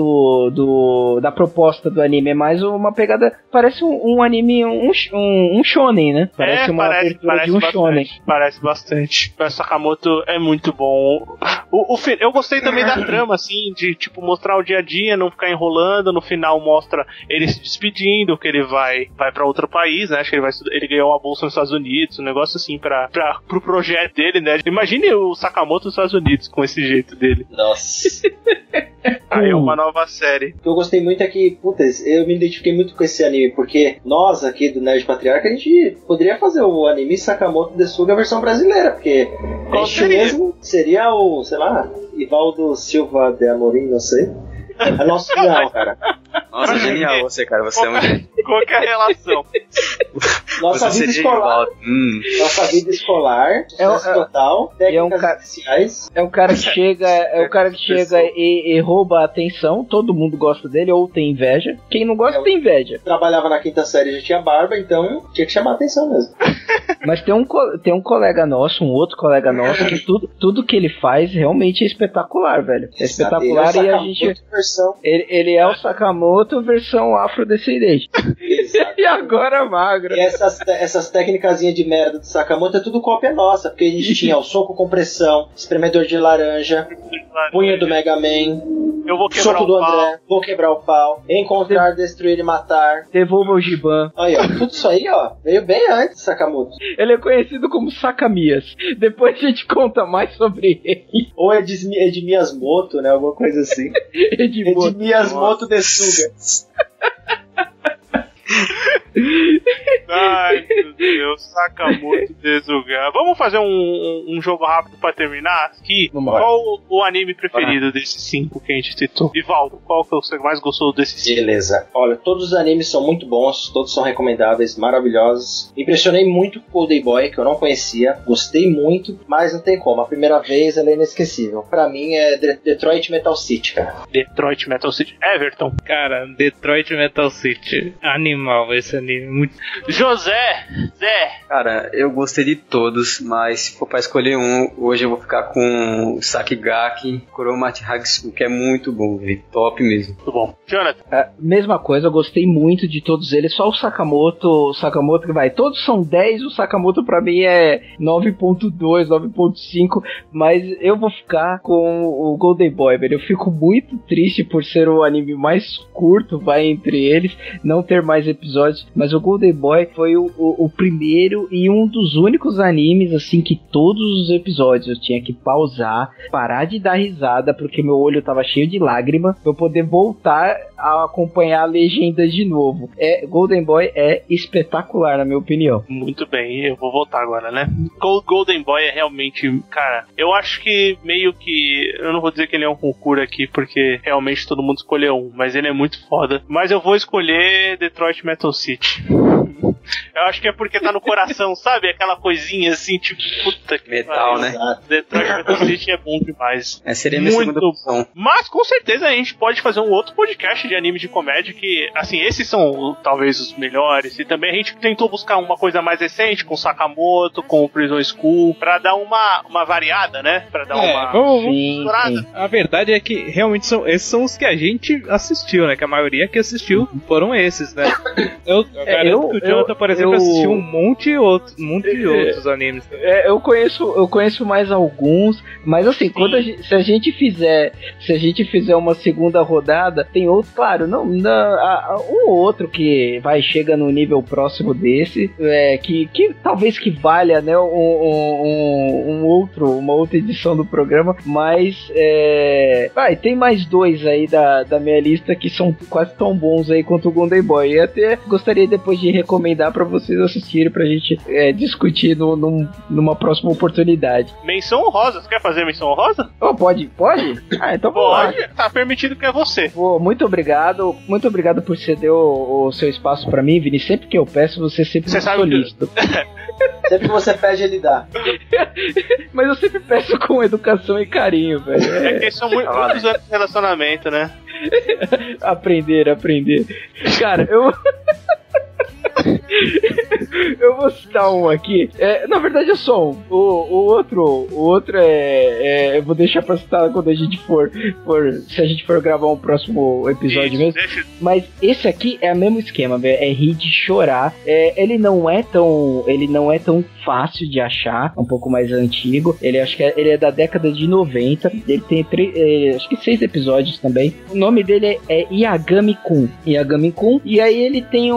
Speaker 4: da proposta do anime, é mais uma pegada, parece um anime, um shonen, né? Parece uma abertura de um shonen.
Speaker 1: Parece bastante. O Sakamoto é muito bom. Eu gostei também da trama, assim, de, tipo, mostrar o dia a dia, não ficar enrolando, no final mostra ele se despedindo, que ele vai pra outro país, né? Acho que ele ganhou uma bolsa nos Estados Unidos, um negócio assim, pro projeto dele, né? Imagine o Sakamoto nos Estados Unidos com esse jeito dele.
Speaker 2: Nossa.
Speaker 1: Aí é uma nova série.
Speaker 2: O que eu gostei muito é que, putz, eu me identifiquei muito com esse anime, porque nós aqui do Nerd Patriarca, a gente poderia fazer o anime Sakamoto Desuga versão brasileira, porque a gente mesmo seria o, sei lá, Ivaldo Silva de Amorim, não sei. É nosso final, cara.
Speaker 5: Nossa, genial você, cara. Você é muito...
Speaker 1: Qual que é a relação?
Speaker 2: Nossa vida escolar. Nossa vida escolar, sucesso total, técnicas especiais.
Speaker 4: É um cara que chega, e rouba a atenção, todo mundo gosta dele ou tem inveja. Quem não gosta tem inveja.
Speaker 2: Trabalhava na quinta série, já tinha barba, então tinha que chamar a atenção mesmo.
Speaker 4: Mas tem um colega nosso, um outro colega nosso, que tudo que ele faz realmente é espetacular, velho. É espetacular e a gente... Ele é o Sakamoto versão afrodescendente. E agora magro.
Speaker 2: E essas técnicazinhas de merda do Sakamoto é tudo cópia nossa, porque a gente tinha o soco com pressão, espremedor de laranja, punho do Mega Man, soco do André, vou quebrar o pau, encontrar, destruir e matar,
Speaker 4: devolva o Giban.
Speaker 2: Aí, ó, tudo isso aí, ó, veio bem antes do Sakamoto.
Speaker 4: Ele é conhecido como Sakamias. Depois a gente conta mais sobre ele.
Speaker 2: Ou é de Miyamoto, né, alguma coisa assim. É de Miyamoto Desuga.
Speaker 1: Ai, meu Deus, Sakamoto Desuga. Vamos fazer um jogo rápido pra terminar aqui. Qual o anime preferido desses 5 que a gente citou? Ivaldo, qual que você mais gostou desses 5?
Speaker 2: Beleza. Olha, todos os animes são muito bons, todos são recomendáveis, maravilhosos. Impressionei muito com o Golden Boy, que eu não conhecia. Gostei muito, mas não tem como. A primeira vez ela é inesquecível. Pra mim é Detroit Metal City, cara.
Speaker 1: Detroit Metal City. Everton.
Speaker 3: Cara, Detroit Metal City. Animal esse anime. Muito...
Speaker 1: José! Zé!
Speaker 5: Cara, eu gostei de todos, mas se for pra escolher um, hoje eu vou ficar com Sakigaki Kuromati Hagisu, que é muito bom, velho. Top mesmo.
Speaker 1: Muito bom. Jonathan?
Speaker 4: Mesma coisa, eu gostei muito de todos eles, só o Sakamoto que vai. Todos são 10, o Sakamoto pra mim é 9.2, 9.5, mas eu vou ficar com o Golden Boy, velho. Eu fico muito triste por ser o anime mais curto, vai, entre eles, não ter mais episódios, mas o Golden Boy foi o primeiro e um dos únicos animes, assim, que todos os episódios eu tinha que pausar, parar de dar risada, porque meu olho tava cheio de lágrima, pra eu poder voltar a acompanhar a legenda de novo. Golden Boy é espetacular, na minha opinião.
Speaker 1: Muito bem, eu vou voltar agora, né? Golden Boy é realmente, cara, eu acho que meio que, eu não vou dizer que ele é um concurso aqui, porque realmente todo mundo escolheu um, mas ele é muito foda. Mas eu vou escolher Detroit Metal City. Eu acho que é porque tá no coração, sabe? Aquela coisinha assim, tipo, puta que
Speaker 5: metal, né?
Speaker 1: Detroit Metal City é bom demais.
Speaker 5: Seria minha segunda opção.
Speaker 1: Mas com certeza a gente pode fazer um outro podcast de anime de comédia que, assim, esses são talvez os melhores. E também a gente tentou buscar uma coisa mais recente com Sakamoto, com o Prison School, pra dar uma variada, né? Pra dar uma misturada.
Speaker 3: A verdade é que realmente esses são os que a gente assistiu, né? Que a maioria que assistiu foram esses, né? Eu garanto que o Jonathan, por exemplo, assistiu um monte de outros animes.
Speaker 4: Eu conheço mais alguns, mas assim, se a gente fizer uma segunda rodada, tem outro, claro, um outro que chega no nível próximo desse, que talvez que valha, né, uma outra edição do programa, mas tem mais dois aí da minha lista que são quase tão bons aí quanto o Golden Boy. E até gostaria depois de recomendar pra vocês assistirem, pra gente discutir numa próxima oportunidade.
Speaker 1: Menção honrosa, você quer fazer menção honrosa?
Speaker 4: Oh, pode? Ah, então
Speaker 1: pode, tá permitido que é você.
Speaker 4: Muito obrigado por ceder o seu espaço pra mim, Vini. Sempre que eu peço, você sempre me solicita.
Speaker 2: Sempre que você pede, ele dá.
Speaker 4: Mas eu sempre peço com educação e carinho, velho.
Speaker 1: É que são muitos anos de relacionamento, né?
Speaker 4: Aprender. Cara, eu vou citar um aqui. Na verdade é só um. O outro eu vou deixar pra citar quando a gente for se a gente for gravar um próximo episódio mesmo. Mas esse aqui é o mesmo esquema, velho. É rir de chorar. Ele não é tão fácil de achar. É um pouco mais antigo. Acho que ele é da década de 90. Ele tem acho que 6 episódios também. O nome dele é Yagami-kun. E aí ele tem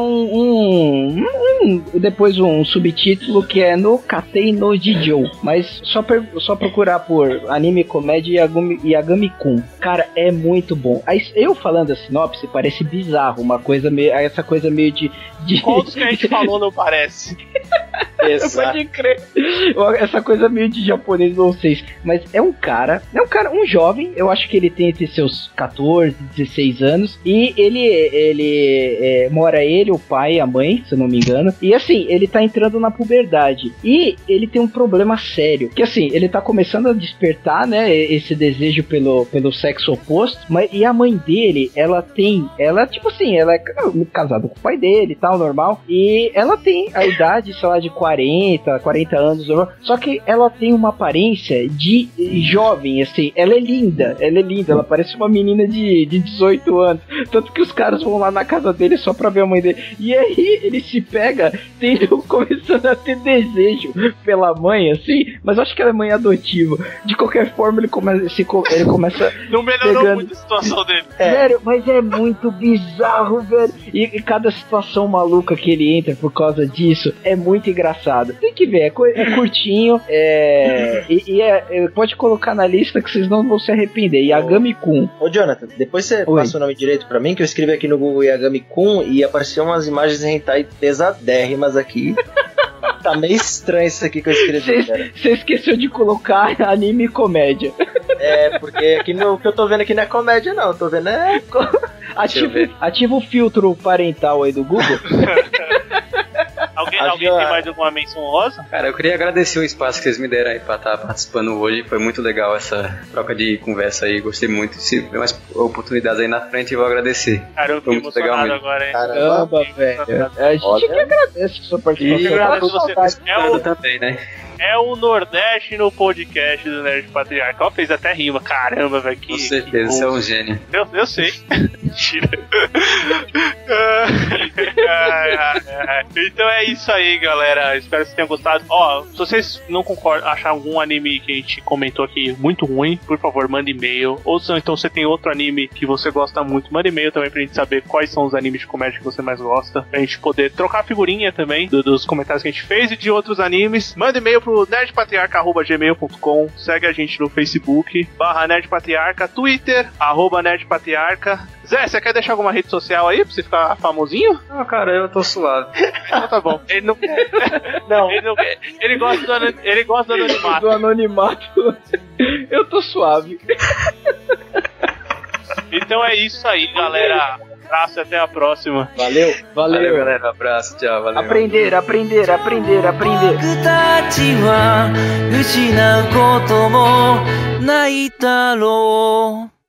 Speaker 4: depois um subtítulo que é no Katei no Jijou, mas só procurar por anime comédia Yagami-kun. Cara, é muito bom. Eu falando a sinopse parece bizarro, essa coisa meio de...
Speaker 1: Quantos que a gente falou não parece?
Speaker 4: Pode crer. Essa coisa meio de japonês, não sei. Mas é um jovem, eu acho que ele tem entre seus 14, 16 anos, e ele mora o pai e a mãe, se eu não me engano, e assim, ele tá entrando na puberdade, e ele tem um problema sério, que assim, ele tá começando a despertar, né, esse desejo pelo sexo oposto, e a mãe dele, ela é casada com o pai dele e tal, normal, e ela tem a idade, sei lá, de 40 anos, só que ela tem uma aparência de jovem, assim, ela é linda, ela parece uma menina de 18 anos, tanto que os caras vão lá na casa dele só pra ver a mãe dele, e aí ele se pega começando a ter desejo pela mãe, assim, mas eu acho que ela é mãe adotiva. De qualquer forma, ele começa
Speaker 1: não melhorou muito a situação dele.
Speaker 4: Sério, mas é muito bizarro, velho. E cada situação maluca que ele entra por causa disso é muito engraçado. Tem que ver, é curtinho, pode colocar na lista que vocês não vão se arrepender. Yagami-kun.
Speaker 2: Ô, Jonathan, depois você passa o nome direito pra mim, que eu escrevi aqui no Google Yagami-kun e apareceu umas imagens hentai pesadérrimas aqui. Tá meio estranho isso aqui que eu escrevi, cara.
Speaker 4: Você esqueceu de colocar anime e comédia.
Speaker 2: Porque aqui o que eu tô vendo aqui não é comédia, não. Eu tô vendo
Speaker 4: Ativa o filtro parental aí do Google.
Speaker 1: Alguém tem mais alguma menção honrosa?
Speaker 5: Cara, eu queria agradecer o espaço que vocês me deram aí pra estar participando hoje. Foi muito legal essa troca de conversa aí. Gostei muito. Se tiver mais oportunidades aí na frente, eu vou agradecer.
Speaker 1: Cara, eu fiquei emocionado agora, hein?
Speaker 4: Caramba, velho. A gente que agradece a sua participação.
Speaker 5: Também, né?
Speaker 1: É o Nordeste no podcast do Nerd Patriarcal. Fez até rima. Caramba, velho.
Speaker 5: Com certeza, você é um gênio.
Speaker 1: Eu sei. Mentira. Então é isso aí, galera. Espero que vocês tenham gostado. Ó, se vocês não concordam, achar algum anime que a gente comentou aqui muito ruim, por favor, mande e-mail. Ou se então você tem outro anime que você gosta muito, manda e-mail também pra gente saber quais são os animes de comédia que você mais gosta. Pra gente poder trocar figurinha também dos comentários que a gente fez e de outros animes. Manda e-mail pro nerdpatriarca@gmail.com. Segue a gente no Facebook, /nerdpatriarca, Twitter, @nerdpatriarca. Zé, você quer deixar alguma rede social aí pra você ficar famosinho?
Speaker 5: Não, cara, eu tô suave.
Speaker 1: Então tá bom. Ele não quer. Não. Ele gosta do anonimato.
Speaker 4: Do anonimato. Eu tô suave.
Speaker 1: Então é isso aí, galera. Abraço e até a próxima.
Speaker 2: Valeu.
Speaker 5: Valeu, galera. Abraço, tchau. Valeu.
Speaker 4: Aprender.
Speaker 6: 僕たちは失うこともないだろう